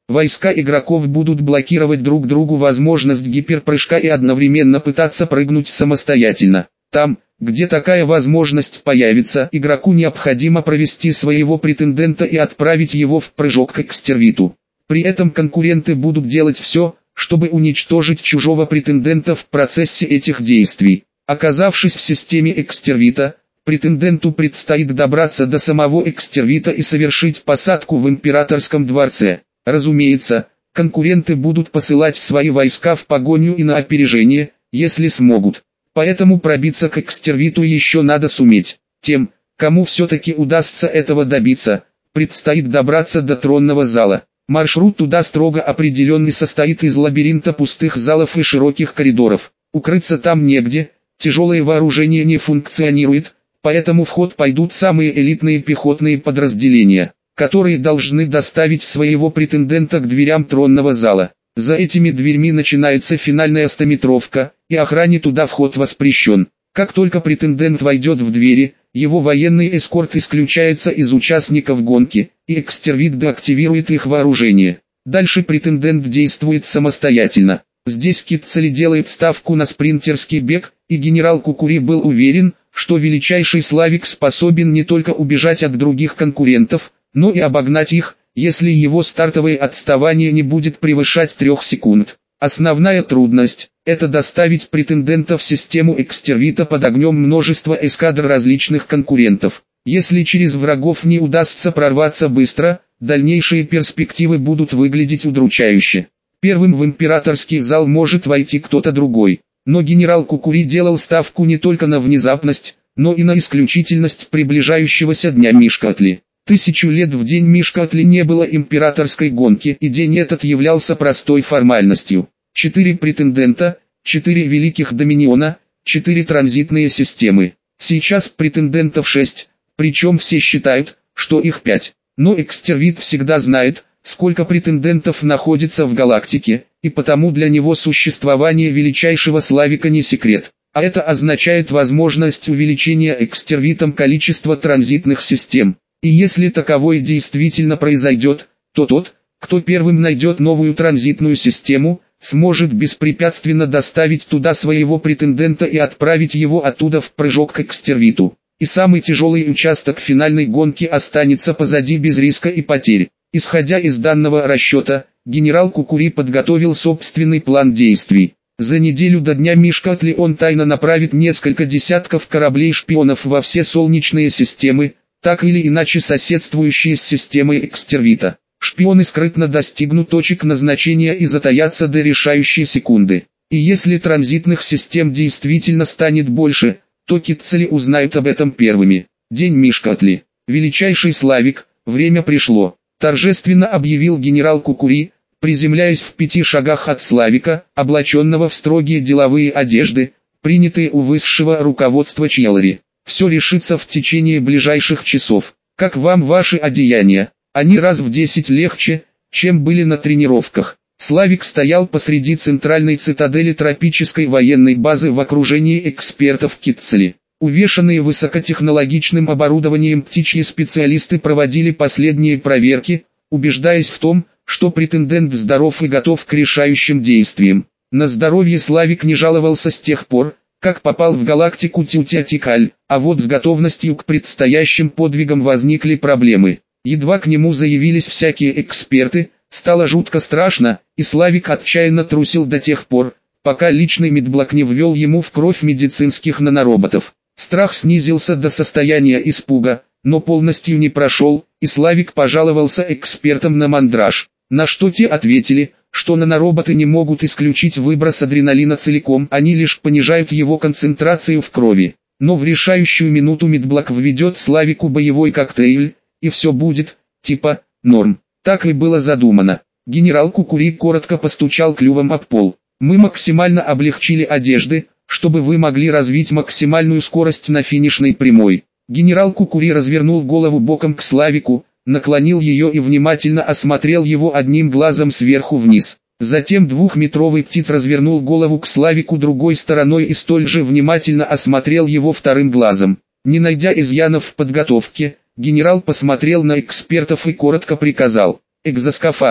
Войска игроков будут блокировать друг другу возможность гиперпрыжка и одновременно пытаться прыгнуть самостоятельно. Там, где такая возможность появится, игроку необходимо провести своего претендента и отправить его в прыжок к экстервиту. При этом конкуренты будут делать все, чтобы уничтожить чужого претендента в процессе этих действий. Оказавшись в системе экстервита, претенденту предстоит добраться до самого экстервита и совершить посадку в императорском дворце. Разумеется, конкуренты будут посылать свои войска в погоню и на опережение, если смогут. Поэтому пробиться к экстервиту еще надо суметь. Тем, кому все-таки удастся этого добиться, предстоит добраться до тронного зала. Маршрут туда строго определенный, состоит из лабиринта пустых залов и широких коридоров. Укрыться там негде, тяжелое вооружение не функционирует, поэтому в ход пойдут самые элитные пехотные подразделения, которые должны доставить своего претендента к дверям тронного зала. За этими дверьми начинается финальная стометровка, и охране туда вход воспрещен. Как только претендент войдет в двери, его военный эскорт исключается из участников гонки, и экстервит деактивирует их вооружение. Дальше претендент действует самостоятельно. Здесь Китцели делает ставку на спринтерский бег, и генерал Кукури был уверен, что величайший Славик способен не только убежать от других конкурентов, но и обогнать их, если его стартовое отставание не будет превышать трех секунд. Основная трудность – это доставить претендента в систему экстервита под огнем множества эскадр различных конкурентов. Если через врагов не удастся прорваться быстро, дальнейшие перспективы будут выглядеть удручающе. Первым в императорский зал может войти кто-то другой. Но генерал Кукури делал ставку не только на внезапность, но и на исключительность приближающегося дня Мишкатли. Тысячу лет в день Мишкатли не было императорской гонки, и день этот являлся простой формальностью. Четыре претендента, четыре великих доминиона, четыре транзитные системы. Сейчас претендентов шесть, причем все считают, что их пять. Но экстервит всегда знает, сколько претендентов находится в галактике, и потому для него существование величайшего Славика не секрет. А это означает возможность увеличения экстервитом количества транзитных систем. И если таковое действительно произойдет, то тот, кто первым найдет новую транзитную систему, сможет беспрепятственно доставить туда своего претендента и отправить его оттуда в прыжок к экстервиту. И самый тяжелый участок финальной гонки останется позади без риска и потерь. Исходя из данного расчета, генерал Кукури подготовил собственный план действий. За неделю до дня Мишкатли он тайно направит несколько десятков кораблей-шпионов во все солнечные системы, так или иначе соседствующие с системой экстервита. Шпионы скрытно достигнут точек назначения и затаятся до решающей секунды. И если транзитных систем действительно станет больше, то Китцели узнают об этом первыми. День Мишкатли. Величайший Славик, время пришло. Торжественно объявил генерал Кукури, приземляясь в пяти шагах от Славика, облаченного в строгие деловые одежды, принятые у высшего руководства Челлари. Все решится в течение ближайших часов. Как вам ваши одеяния? Они раз в десять легче, чем были на тренировках. Славик стоял посреди центральной цитадели тропической военной базы в окружении экспертов Китцели. Увешанные высокотехнологичным оборудованием птичьи специалисты проводили последние проверки, убеждаясь в том, что претендент здоров и готов к решающим действиям. На здоровье Славик не жаловался с тех пор, как попал в галактику Тютятикаль, а вот с готовностью к предстоящим подвигам возникли проблемы. Едва к нему заявились всякие эксперты, стало жутко страшно, и Славик отчаянно трусил до тех пор, пока личный медблок не ввел ему в кровь медицинских нанороботов. Страх снизился до состояния испуга, но полностью не прошел, и Славик пожаловался экспертам на мандраж, на что те ответили, что нанороботы не могут исключить выброс адреналина целиком, они лишь понижают его концентрацию в крови. Но в решающую минуту медблок введет Славику боевой коктейль, и все будет, типа, норм. Так и было задумано. Генерал Кукури коротко постучал клювом об пол. Мы максимально облегчили одежды, чтобы вы могли развить максимальную скорость на финишной прямой. Генерал Кукури развернул голову боком к Славику, наклонил ее и внимательно осмотрел его одним глазом сверху вниз. Затем двухметровый птиц развернул голову к Славику другой стороной и столь же внимательно осмотрел его вторым глазом. Не найдя изъянов в подготовке, генерал посмотрел на экспертов и коротко приказал: «Экзоскафандр».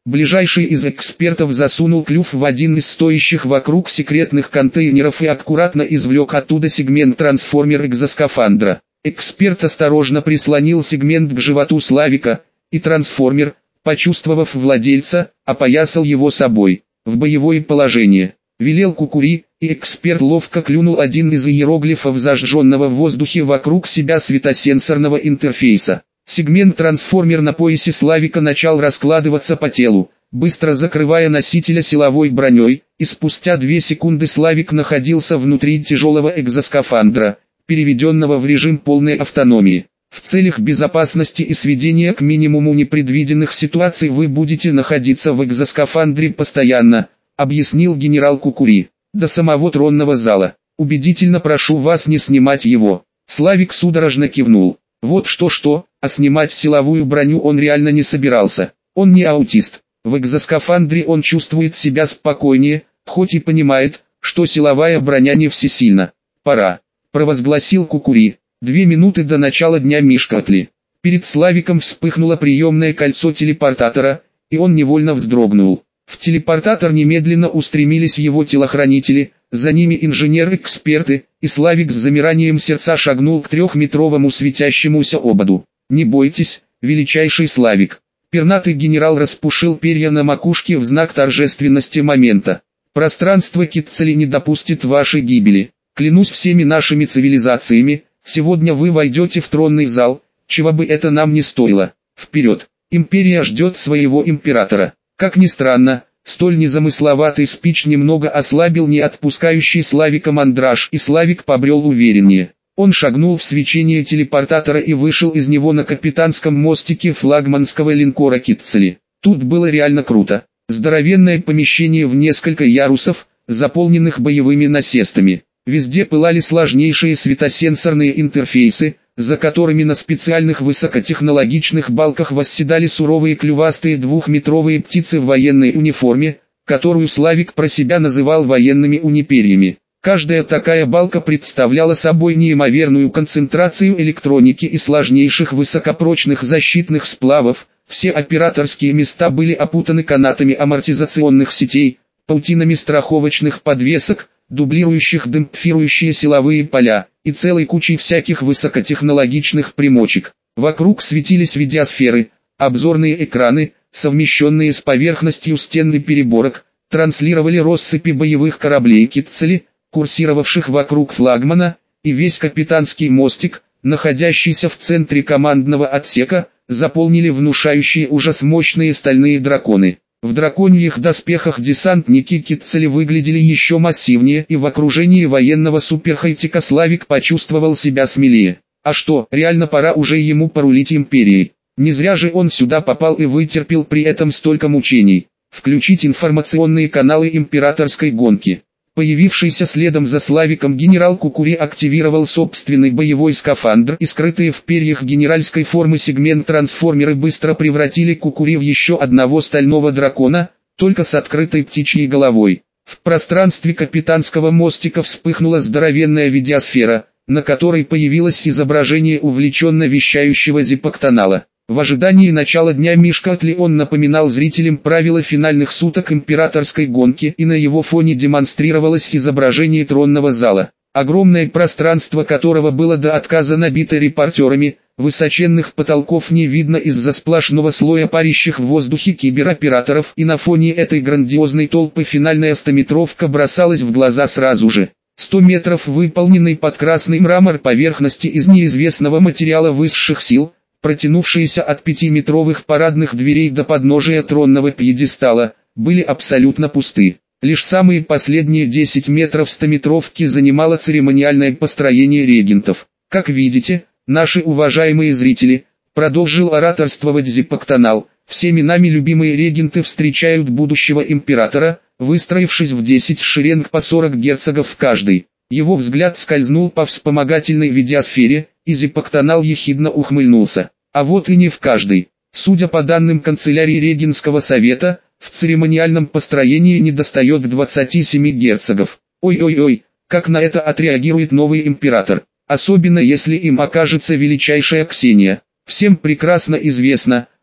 Ближайший из экспертов засунул клюв в один из стоящих вокруг секретных контейнеров и аккуратно извлек оттуда сегмент трансформер-экзоскафандра. Эксперт осторожно прислонил сегмент к животу Славика, и трансформер, почувствовав владельца, опоясал его собой. В боевое положение велел Кукури, и эксперт ловко клюнул один из иероглифов зажженного в воздухе вокруг себя светосенсорного интерфейса. Сегмент-трансформер на поясе Славика начал раскладываться по телу, быстро закрывая носителя силовой броней, и спустя две секунды Славик находился внутри тяжелого экзоскафандра, переведенного в режим полной автономии. В целях безопасности и сведения к минимуму непредвиденных ситуаций вы будете находиться в экзоскафандре постоянно, объяснил генерал Кукури. До самого тронного зала. Убедительно прошу вас не снимать его. Славик судорожно кивнул. Вот что-что, а снимать силовую броню он реально не собирался. Он не аутист. В экзоскафандре он чувствует себя спокойнее, хоть и понимает, что силовая броня не всесильна. Пора, провозгласил Кукури. Две минуты до начала дня Мишкатли. Перед Славиком вспыхнуло приемное кольцо телепортатора, и он невольно вздрогнул. В телепортатор немедленно устремились его телохранители, за ними инженеры-эксперты, и Славик с замиранием сердца шагнул к трехметровому светящемуся ободу. «Не бойтесь, величайший Славик!» Пернатый генерал распушил перья на макушке в знак торжественности момента. «Пространство Китцели не допустит вашей гибели. Клянусь всеми нашими цивилизациями, сегодня вы войдете в тронный зал, чего бы это нам ни стоило. Вперед! Империя ждет своего императора». Как ни странно, столь незамысловатый спич немного ослабил не отпускающий Славика мандраж, и Славик побрел увереннее. Он шагнул в свечение телепортатора и вышел из него на капитанском мостике флагманского линкора Китцели. Тут было реально круто. Здоровенное помещение в несколько ярусов, заполненных боевыми насестами. Везде пылали сложнейшие светосенсорные интерфейсы, за которыми на специальных высокотехнологичных балках восседали суровые клювастые двухметровые птицы в военной униформе, которую Славик про себя называл военными унипериями. Каждая такая балка представляла собой неимоверную концентрацию электроники и сложнейших высокопрочных защитных сплавов, все операторские места были опутаны канатами амортизационных сетей, паутинами страховочных подвесок, дублирующих демпфирующие силовые поля, и целой кучей всяких высокотехнологичных примочек. Вокруг светились видеосферы, обзорные экраны, совмещенные с поверхностью стенных переборок, транслировали россыпи боевых кораблей Китцели, курсировавших вокруг флагмана, и весь капитанский мостик, находящийся в центре командного отсека, заполнили внушающие ужас мощные стальные драконы. В драконьих доспехах десантники Китцели выглядели еще массивнее, и в окружении военного суперхайтека Славик почувствовал себя смелее. А что, реально пора уже ему порулить империей. Не зря же он сюда попал и вытерпел при этом столько мучений. Включить информационные каналы императорской гонки. Появившийся следом за Славиком генерал Кукури активировал собственный боевой скафандр, и скрытые в перьях генеральской формы сегмент-трансформеры быстро превратили Кукури в еще одного стального дракона, только с открытой птичьей головой. В пространстве капитанского мостика вспыхнула здоровенная видеосфера, на которой появилось изображение увлеченно вещающего зипоктонала. В ожидании начала дня Мишкатли он напоминал зрителям правила финальных суток императорской гонки, и на его фоне демонстрировалось изображение тронного зала, огромное пространство которого было до отказа набито репортерами, высоченных потолков не видно из-за сплошного слоя парящих в воздухе кибероператоров, и на фоне этой грандиозной толпы финальная стометровка бросалась в глаза сразу же. сто метров выполненной под красный мрамор поверхности из неизвестного материала высших сил, протянувшиеся от пятиметровых парадных дверей до подножия тронного пьедестала, были абсолютно пусты. Лишь самые последние десять метров стометровки занимало церемониальное построение регентов. Как видите, наши уважаемые зрители, продолжил ораторствовать Зипоктонал, всеми нами любимые регенты встречают будущего императора, выстроившись в десять шеренг по сорок герцогов в каждой. Его взгляд скользнул по вспомогательной видеосфере, и Зипоктонал ехидно ухмыльнулся. А вот и не в каждой. Судя по данным канцелярии Регенского совета, в церемониальном построении недостает двадцати семи герцогов. Ой-ой-ой, как на это отреагирует новый император, особенно если им окажется величайшая Ксения. Всем прекрасно известно,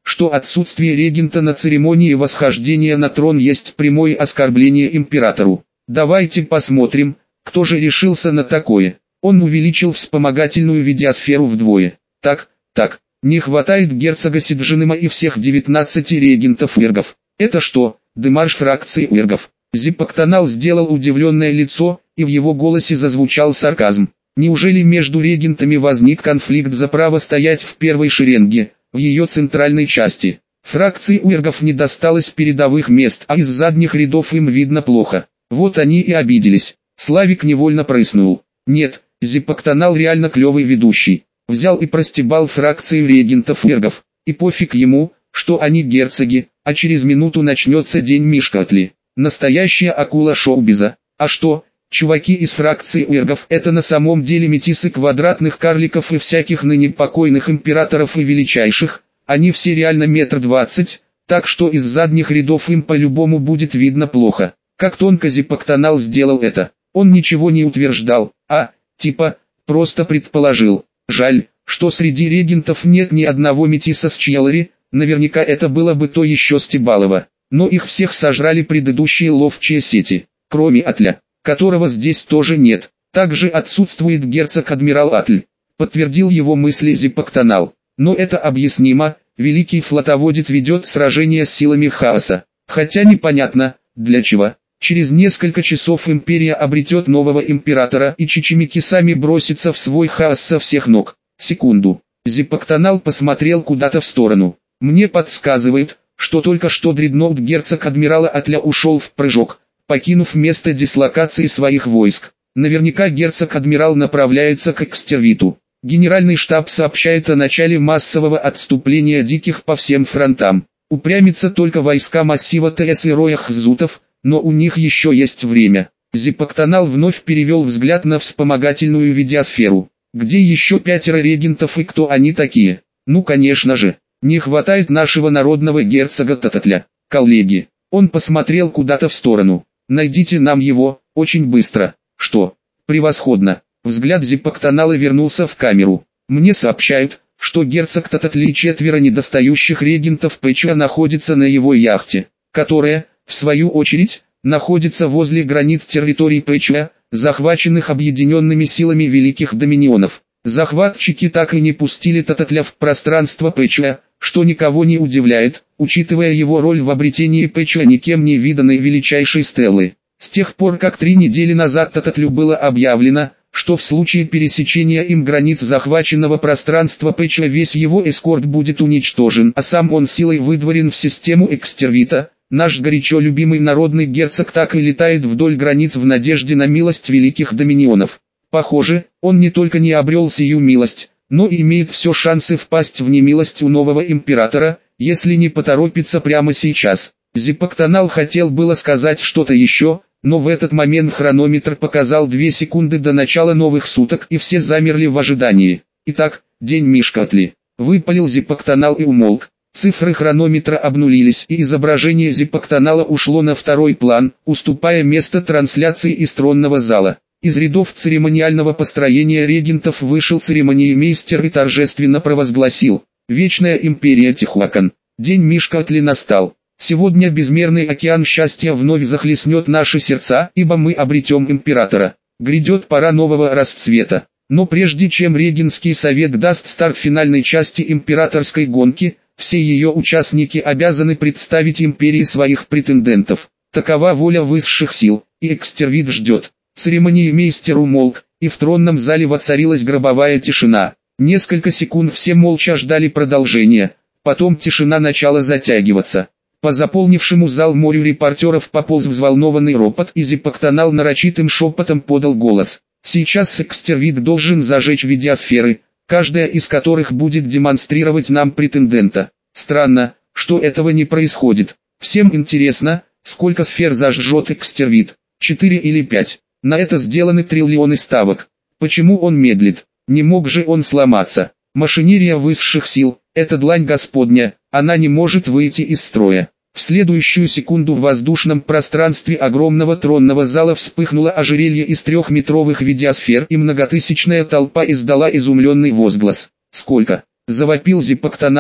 что отсутствие регента на церемонии восхождения на трон есть прямое оскорбление императору. Давайте посмотрим, кто же решился на такое. Он увеличил вспомогательную видеосферу вдвое. Так, так, не хватает герцога Сиджинима и всех девятнадцати регентов уэргов. Это что, демарш фракции уэргов? Зиппоктонал сделал удивленное лицо, и в его голосе зазвучал сарказм. Неужели между регентами возник конфликт за право стоять в первой шеренге, в ее центральной части? Фракции уэргов не досталось передовых мест, а из задних рядов им видно плохо. Вот они и обиделись. Славик невольно прыснул. Нет, Зиппоктонал реально клевый ведущий. Взял и простебал фракции регентов уэргов. И пофиг ему, что они герцоги, а через минуту начнется день Мишкатли. Настоящая акула шоу-биза. А что, чуваки из фракции уэргов — это на самом деле метисы квадратных карликов и всяких ныне покойных императоров и величайших. Они все реально метр двадцать, так что из задних рядов им по-любому будет видно плохо. Как тонко Зиппоктонал сделал это. Он ничего не утверждал, а, типа, просто предположил. Жаль, что среди регентов нет ни одного метиса с Чьеллари, наверняка это было бы то еще Стебалово. Но их всех сожрали предыдущие ловчие сети, кроме Атля, которого здесь тоже нет. Также отсутствует герцог-адмирал Атль, подтвердил его мысли Зиппоктонал. Но это объяснимо, великий флотоводец ведет сражение с силами хаоса. Хотя непонятно, для чего. Через несколько часов империя обретет нового императора, и чичимики сами бросятся в свой хаос со всех ног. Секунду. Зиппоктонал посмотрел куда-то в сторону. Мне подсказывают, что только что дредноут герцог-адмирала Атля ушел в прыжок, покинув место дислокации своих войск. Наверняка герцог-адмирал направляется к Экстервиту. Генеральный штаб сообщает о начале массового отступления диких по всем фронтам. Упрямятся только войска массива ТС и роях зутов, но у них еще есть время. Зиппоктонал вновь перевел взгляд на вспомогательную видеосферу. Где еще пятеро регентов и кто они такие? Ну конечно же, не хватает нашего народного герцога Тататля. Коллеги, он посмотрел куда-то в сторону. Найдите нам его, очень быстро. Что? Превосходно. Взгляд Зиппоктонала вернулся в камеру. Мне сообщают, что герцог Тататли и четверо недостающих регентов Пэча находятся на его яхте, которая, в свою очередь, находится возле границ территории Пэча, захваченных объединенными силами Великих Доминионов. Захватчики так и не пустили Тататля в пространство Пэча, что никого не удивляет, учитывая его роль в обретении Пэча никем не виданной величайшей стеллы. С тех пор, как три недели назад Тататлю было объявлено, что в случае пересечения им границ захваченного пространства Пэча весь его эскорт будет уничтожен, а сам он силой выдворен в систему Экстервита, наш горячо любимый народный герцог так и летает вдоль границ в надежде на милость Великих Доминионов. Похоже, он не только не обрел сию милость, но и имеет все шансы впасть в немилость у нового императора, если не поторопится прямо сейчас. Зиппоктонал хотел было сказать что-то еще, но в этот момент хронометр показал две секунды до начала новых суток и все замерли в ожидании. Итак, день Мишкатли. Выпалил Зиппоктонал и умолк. Цифры хронометра обнулились и изображение Зиппоктонала ушло на второй план, уступая место трансляции из тронного зала. Из рядов церемониального построения регентов вышел церемониймейстер и торжественно провозгласил: «Вечная империя Тихуакан. День Мишкатли настал. Сегодня безмерный океан счастья вновь захлестнет наши сердца, ибо мы обретем императора. Грядет пора нового расцвета. Но прежде чем Регентский совет даст старт финальной части императорской гонки, все ее участники обязаны представить империи своих претендентов. Такова воля высших сил, и Экстервит ждет». Церемониймейстер умолк, и в тронном зале воцарилась гробовая тишина. Несколько секунд все молча ждали продолжения, потом тишина начала затягиваться. По заполнившему зал морю репортеров пополз взволнованный ропот, и Зиппоктонал нарочитым шепотом подал голос. Сейчас Экстервит должен зажечь видеосферы, каждая из которых будет демонстрировать нам претендента. Странно, что этого не происходит. Всем интересно, сколько сфер зажжет Экстервит, четыре или пять. На это сделаны триллионы ставок. Почему он медлит? Не мог же он сломаться? Машинерия высших сил – это длань Господня, она не может выйти из строя. В следующую секунду в воздушном пространстве огромного тронного зала вспыхнуло ожерелье из трехметровых видеосфер, и многотысячная толпа издала изумленный возглас. «Сколько?» – завопил Зиппоктонал,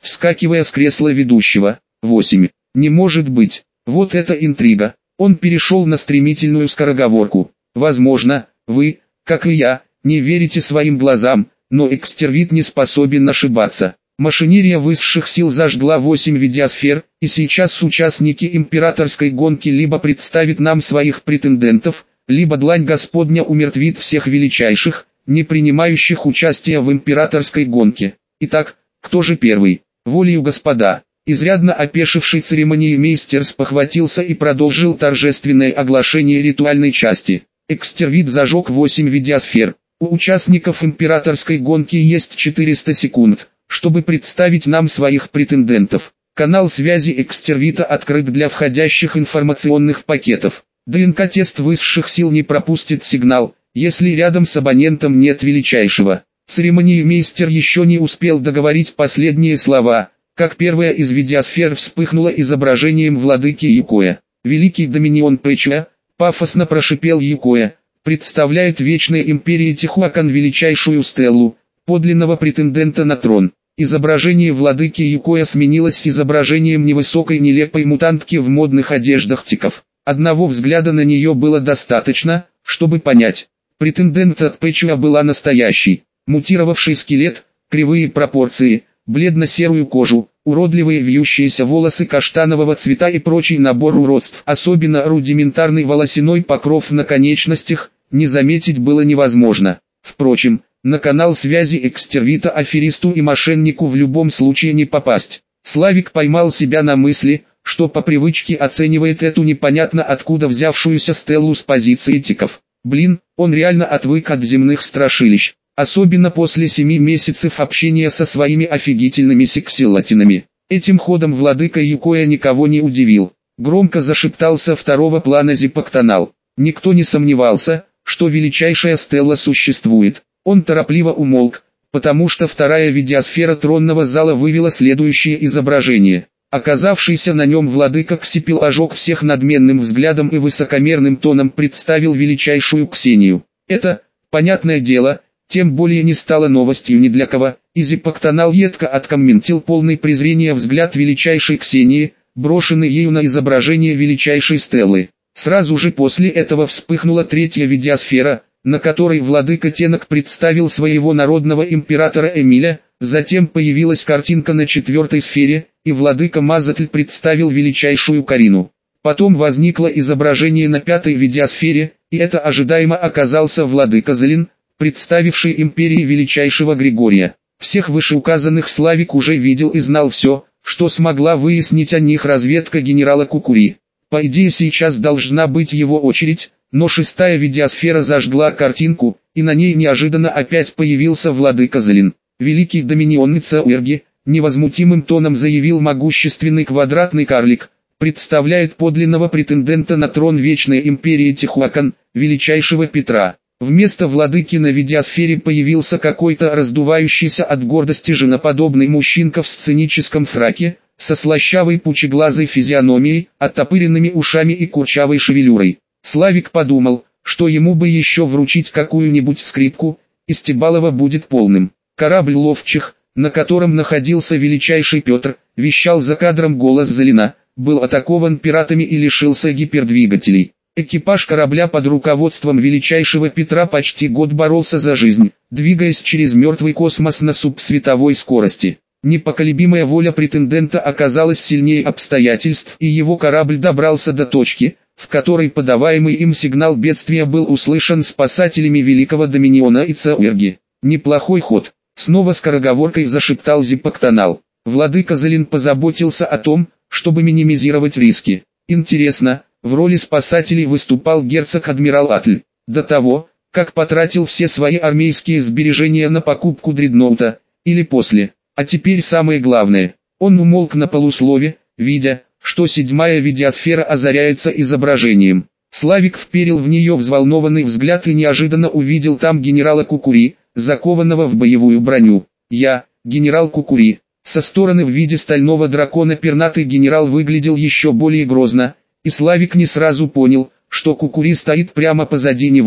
вскакивая с кресла ведущего. восемь. Не может быть. Вот это интрига. Он перешел на стремительную скороговорку. Возможно, вы, как и я, не верите своим глазам, но экстервит не способен ошибаться. Машинерия высших сил зажгла восемь видеосфер, и сейчас участники императорской гонки либо представят нам своих претендентов, либо длань Господня умертвит всех величайших, не принимающих участия в императорской гонке. Итак, кто же первый? Волею Господа. Изрядно опешивший церемониймейстер спохватился и продолжил торжественное оглашение ритуальной части. Экстервит зажег восемь видеосфер. У участников императорской гонки есть четыреста секунд, чтобы представить нам своих претендентов. Канал связи Экстервита открыт для входящих информационных пакетов. ДНК-тест высших сил не пропустит сигнал, если рядом с абонентом нет величайшего. Церемониймейстер еще не успел договорить последние слова, как первая из видеосфер вспыхнула изображением владыки Юкоя. Великий Доминион Пэчуа, пафосно прошипел Юкоя, представляет Вечной Империи Тихуакан величайшую стеллу, подлинного претендента на трон. Изображение владыки Юкоя сменилось изображением невысокой нелепой мутантки в модных одеждах тиков. Одного взгляда на нее было достаточно, чтобы понять. Претендент от Пэчуа была настоящий. Мутировавший скелет, кривые пропорции, бледно-серую кожу, уродливые вьющиеся волосы каштанового цвета и прочий набор уродств. Особенно рудиментарный волосяной покров на конечностях, не заметить было невозможно. Впрочем, на канал связи Экстервита аферисту и мошеннику в любом случае не попасть. Славик поймал себя на мысли, что по привычке оценивает эту непонятно откуда взявшуюся стеллу с позиции тиков. Блин, он реально отвык от земных страшилищ. Особенно после семи месяцев общения со своими офигительными сексилатинами. Этим ходом владыка Юкоя никого не удивил. Громко зашептался второго плана Зипоктонал. Никто не сомневался, что величайшая стелла существует. Он торопливо умолк, потому что вторая видеосфера тронного зала вывела следующее изображение. Оказавшийся на нем владыка Ксипил ожег всех надменным взглядом и высокомерным тоном представил величайшую Ксению. Это, понятное дело, тем более не стало новостью ни для кого, и Зипоктонал едко откомментил полный презрения взгляд величайшей Ксении, брошенный ею на изображение величайшей стеллы. Сразу же после этого вспыхнула третья видеосфера, на которой владыка Тенок представил своего народного императора Эмиля, затем появилась картинка на четвертой сфере, и владыка Мазатль представил величайшую Карину. Потом возникло изображение на пятой видеосфере, и это ожидаемо оказался владыка Зелин, представивший империи величайшего Григория. Всех вышеуказанных Славик уже видел и знал все, что смогла выяснить о них разведка генерала Кукури. По идее сейчас должна быть его очередь, но шестая видеосфера зажгла картинку, и на ней неожиданно опять появился владыка Зелин. Великий Доминион Ицауэрги, невозмутимым тоном заявил могущественный квадратный карлик, представляет подлинного претендента на трон Вечной Империи Тихуакан, величайшего Петра. Вместо владыки на видеосфере появился какой-то раздувающийся от гордости женоподобный мужчинка в сценическом фраке, со слащавой пучеглазой физиономией, оттопыренными ушами и курчавой шевелюрой. Славик подумал, что ему бы еще вручить какую-нибудь скрипку, и Стебалова будет полным. Корабль ловчих, на котором находился величайший Петр, вещал за кадром голос Зелина, был атакован пиратами и лишился гипердвигателей. Экипаж корабля под руководством величайшего Петра почти год боролся за жизнь, двигаясь через мертвый космос на субсветовой скорости. Непоколебимая воля претендента оказалась сильнее обстоятельств, и его корабль добрался до точки, в которой подаваемый им сигнал бедствия был услышан спасателями великого Доминиона Ицауэрги. Неплохой ход. Снова скороговоркой зашептал Зипоктонал. Владыка Зелин позаботился о том, чтобы минимизировать риски. Интересно, в роли спасателей выступал герцог-адмирал Атль. До того, как потратил все свои армейские сбережения на покупку дредноута, или после. А теперь самое главное. Он умолк на полуслове, видя, что седьмая видеосфера озаряется изображением. Славик вперил в нее взволнованный взгляд и неожиданно увидел там генерала Кукури, закованного в боевую броню. Я, генерал Кукури. Со стороны в виде стального дракона пернатый генерал выглядел еще более грозно, и Славик не сразу понял, что Кукури стоит прямо позади него.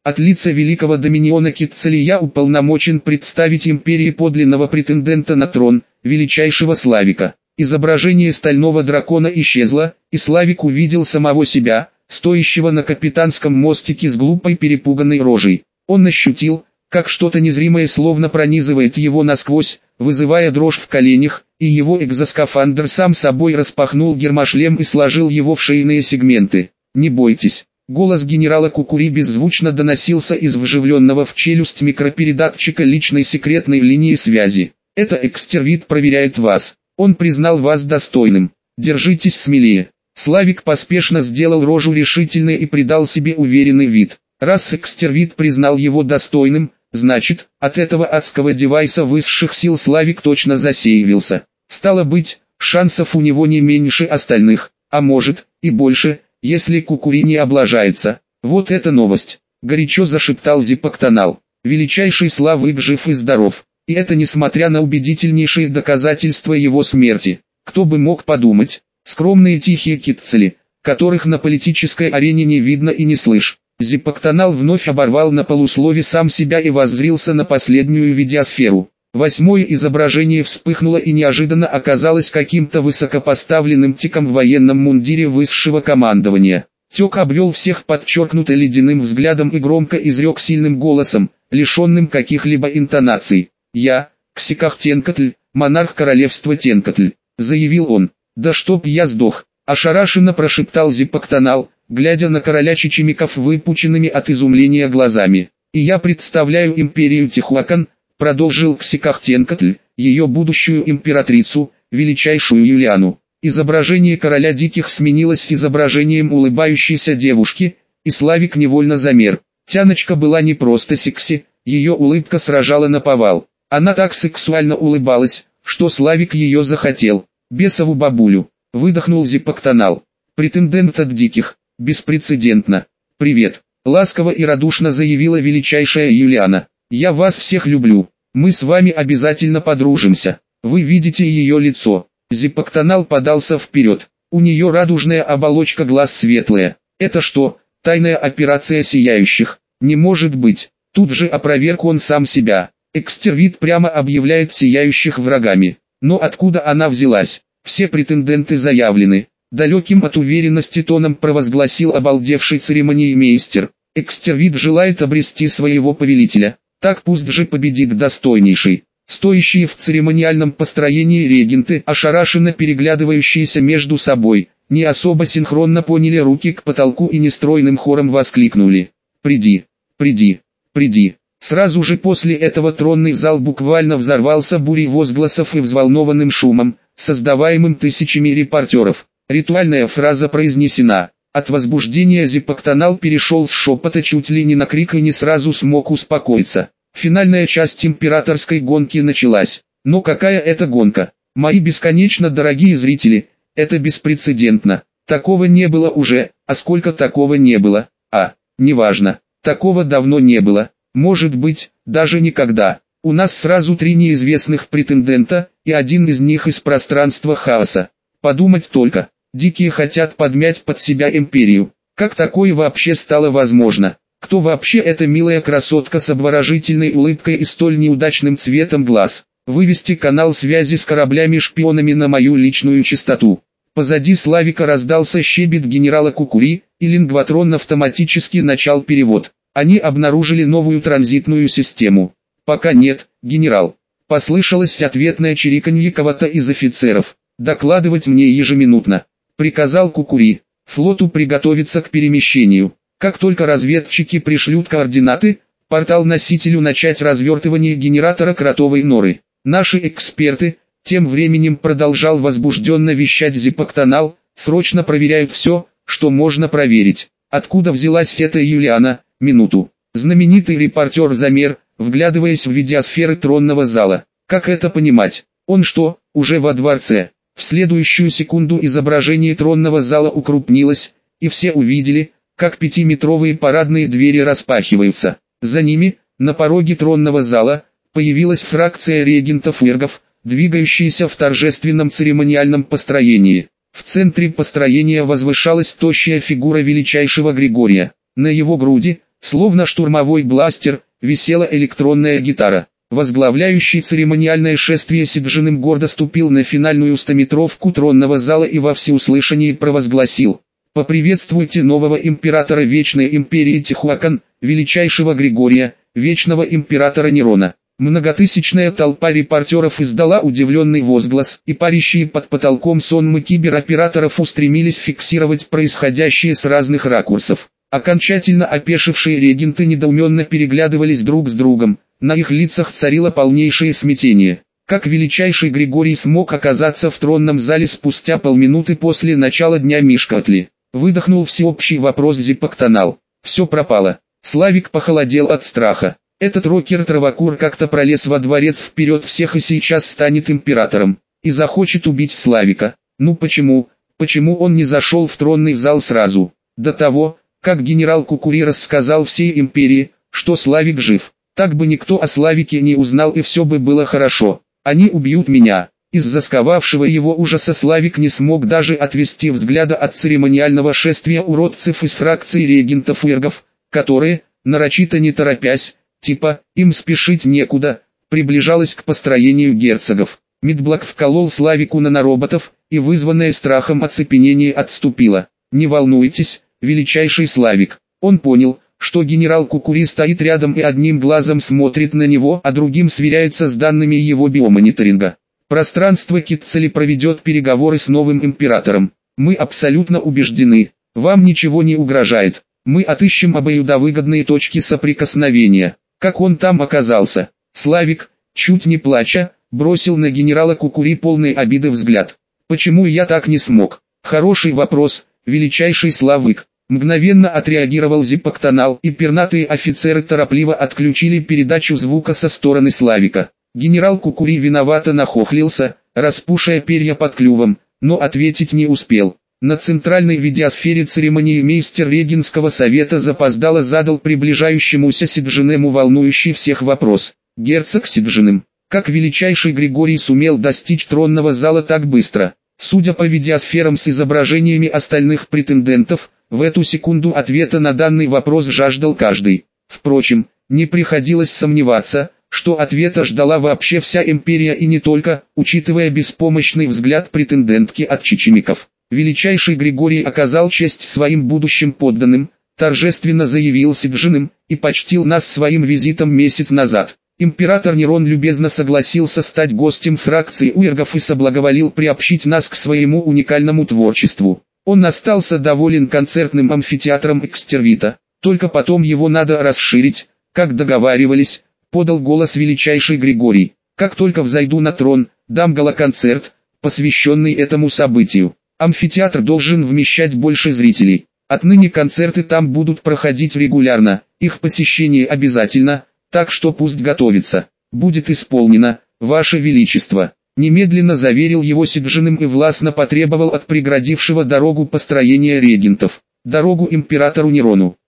От лица великого доминиона Киццели я уполномочен представить империи подлинного претендента на трон, величайшего Славика. Изображение стального дракона исчезло, и Славик увидел самого себя, стоящего на капитанском мостике с глупой перепуганной рожей. Он ощутил, как что-то незримое словно пронизывает его насквозь, вызывая дрожь в коленях, и его экзоскафандр сам собой распахнул гермошлем и сложил его в шейные сегменты. «Не бойтесь». Голос генерала Кукури беззвучно доносился из вживленного в челюсть микропередатчика личной секретной линии связи. «Это экстервит проверяет вас. Он признал вас достойным. Держитесь смелее». Славик поспешно сделал рожу решительной и придал себе уверенный вид. Раз экстервит признал его достойным, значит, от этого адского девайса высших сил Славик точно засеивался. Стало быть, шансов у него не меньше остальных, а может, и больше, если Кукури не облажается. Вот это новость! Горячо зашептал Зипоктонал. Величайший Славик жив и здоров. И это несмотря на убедительнейшие доказательства его смерти. Кто бы мог подумать, скромные тихие Киццели, которых на политической арене не видно и не слышь. Зипоктонал вновь оборвал на полуслове сам себя и воззрился на последнюю видеосферу. Восьмое изображение вспыхнуло и неожиданно оказалось каким-то высокопоставленным тиком в военном мундире высшего командования. Тек обвел всех подчеркнуто ледяным взглядом и громко изрек сильным голосом, лишенным каких-либо интонаций. «Я, Ксиках Тенкотль, монарх королевства Тенкотль», — заявил он. «Да чтоб я сдох», — ошарашенно прошептал Зипоктонал, глядя на короля чечемиков выпученными от изумления глазами. «И я представляю империю Тихуакан», — продолжил Ксиках Тенкотль, ее будущую императрицу, величайшую Юлиану. Изображение короля диких сменилось изображением улыбающейся девушки, и Славик невольно замер. Тяночка была не просто секси, ее улыбка сражала наповал. Она так сексуально улыбалась, что Славик ее захотел. «Бесову бабулю», — выдохнул Зипоктонал. «Претендент от диких, беспрецедентно. Привет», — ласково и радушно заявила величайшая Юлиана. «Я вас всех люблю. Мы с вами обязательно подружимся. Вы видите ее лицо». Зипоктонал подался вперед. У нее радужная оболочка глаз светлая. «Это что, тайная операция сияющих?» «Не может быть». Тут же опроверг он сам себя. Экстервит прямо объявляет сияющих врагами. Но откуда она взялась? Все претенденты заявлены. Далеким от уверенности тоном провозгласил обалдевший церемониймейстер. Экстервит желает обрести своего повелителя. Так пусть же победит достойнейший. Стоящие в церемониальном построении регенты, ошарашенно переглядывающиеся между собой, не особо синхронно подняли руки к потолку и нестройным хором воскликнули. «Приди, приди, приди». Сразу же после этого тронный зал буквально взорвался бурей возгласов и взволнованным шумом, создаваемым тысячами репортеров. Ритуальная фраза произнесена. От возбуждения Зипоктонал перешел с шепота чуть ли не на крик и не сразу смог успокоиться. Финальная часть императорской гонки началась. Но какая это гонка? Мои бесконечно дорогие зрители, это беспрецедентно. Такого не было уже, а сколько такого не было? А, неважно. Такого давно не было. Может быть, даже никогда. У нас сразу три неизвестных претендента, и один из них из пространства хаоса. Подумать только, дикие хотят подмять под себя империю. Как такое вообще стало возможно? Кто вообще эта милая красотка с обворожительной улыбкой и столь неудачным цветом глаз? Вывести канал связи с кораблями-шпионами на мою личную частоту. Позади Славика раздался щебет генерала Кукури, и лингватрон автоматически начал перевод. Они обнаружили новую транзитную систему. «Пока нет, генерал». Послышалось ответное чириканье кого-то из офицеров. «Докладывать мне ежеминутно», — приказал Кукури. «Флоту приготовиться к перемещению. Как только разведчики пришлют координаты, портал-носителю начать развертывание генератора кротовой норы. Наши эксперты», — тем временем продолжал возбужденно вещать Зипоктонал, «срочно проверяют все, что можно проверить. Откуда взялась эта Юлиана?» «Минуту». Знаменитый репортер замер, вглядываясь в видеосферы тронного зала. Как это понимать? Он что, уже во дворце? В следующую секунду изображение тронного зала укрупнилось, и все увидели, как пятиметровые парадные двери распахиваются. За ними, на пороге тронного зала, появилась фракция регентов-эргов, двигающаяся в торжественном церемониальном построении. В центре построения возвышалась тощая фигура величайшего Григория. На его груди, Словно штурмовой бластер, висела электронная гитара. Возглавляющий церемониальное шествие Сиджинем гордо ступил на финальную стометровку тронного зала и во всеуслышание провозгласил: «Поприветствуйте нового императора Вечной Империи Тихуакан, величайшего Григория, вечного императора Нерона». Многотысячная толпа репортеров издала удивленный возглас, и парящие под потолком сонмы кибероператоров устремились фиксировать происходящее с разных ракурсов. Окончательно опешившие регенты недоуменно переглядывались друг с другом, на их лицах царило полнейшее смятение. Как величайший Григорий смог оказаться в тронном зале спустя полминуты после начала дня Мишкатли? Выдохнул всеобщий вопрос Зиппоктонал. Все пропало. Славик похолодел от страха. Этот рокер-травокур как-то пролез во дворец вперед всех и сейчас станет императором. И захочет убить Славика. Ну почему, почему он не зашел в тронный зал сразу? До того, как генерал Кукури рассказал всей империи, что Славик жив. Так бы никто о Славике не узнал и все бы было хорошо. Они убьют меня. Из-за сковавшего его ужаса Славик не смог даже отвести взгляда от церемониального шествия уродцев из фракции регентов-иргов, которые, нарочито не торопясь, типа, им спешить некуда, приближалась к построению герцогов. Мидблок вколол Славику нанороботов, и вызванное страхом оцепенение отступило. Не волнуйтесь, величайший Славик. Он понял, что генерал Кукури стоит рядом и одним глазом смотрит на него, а другим сверяется с данными его биомониторинга. Пространство Китцели проведет переговоры с новым императором. Мы абсолютно убеждены, вам ничего не угрожает. Мы отыщем обоюдовыгодные точки соприкосновения. Как он там оказался? Славик, чуть не плача, бросил на генерала Кукури полный обиды взгляд. Почему я так не смог? Хороший вопрос, величайший Славик. Мгновенно отреагировал Зиппоктонал, и пернатые офицеры торопливо отключили передачу звука со стороны Славика. Генерал Кукури виновато нахохлился, распушая перья под клювом, но ответить не успел. На центральной видеосфере церемонии мейстер Регенского совета запоздало задал приближающемуся Сиджинему волнующий всех вопрос. Герцог Сиджинем, как величайший Григорий сумел достичь тронного зала так быстро? Судя по видеосферам с изображениями остальных претендентов, в эту секунду ответа на данный вопрос жаждал каждый. Впрочем, не приходилось сомневаться, что ответа ждала вообще вся империя и не только, учитывая беспомощный взгляд претендентки от чечемиков. Величайший Григорий оказал честь своим будущим подданным, торжественно заявил Сиджинем, и почтил нас своим визитом месяц назад. Император Нерон любезно согласился стать гостем фракции уэргов и соблаговолил приобщить нас к своему уникальному творчеству. Он остался доволен концертным амфитеатром Экстервита, только потом его надо расширить, как договаривались, подал голос величайший Григорий. Как только взойду на трон, дам гала-концерт, посвященный этому событию. Амфитеатр должен вмещать больше зрителей. Отныне концерты там будут проходить регулярно, их посещение обязательно, так что пусть готовится. Будет исполнено, Ваше Величество. Немедленно заверил его Сиджинем и властно потребовал от преградившего дорогу построения регентов. Дорогу императору Нерону.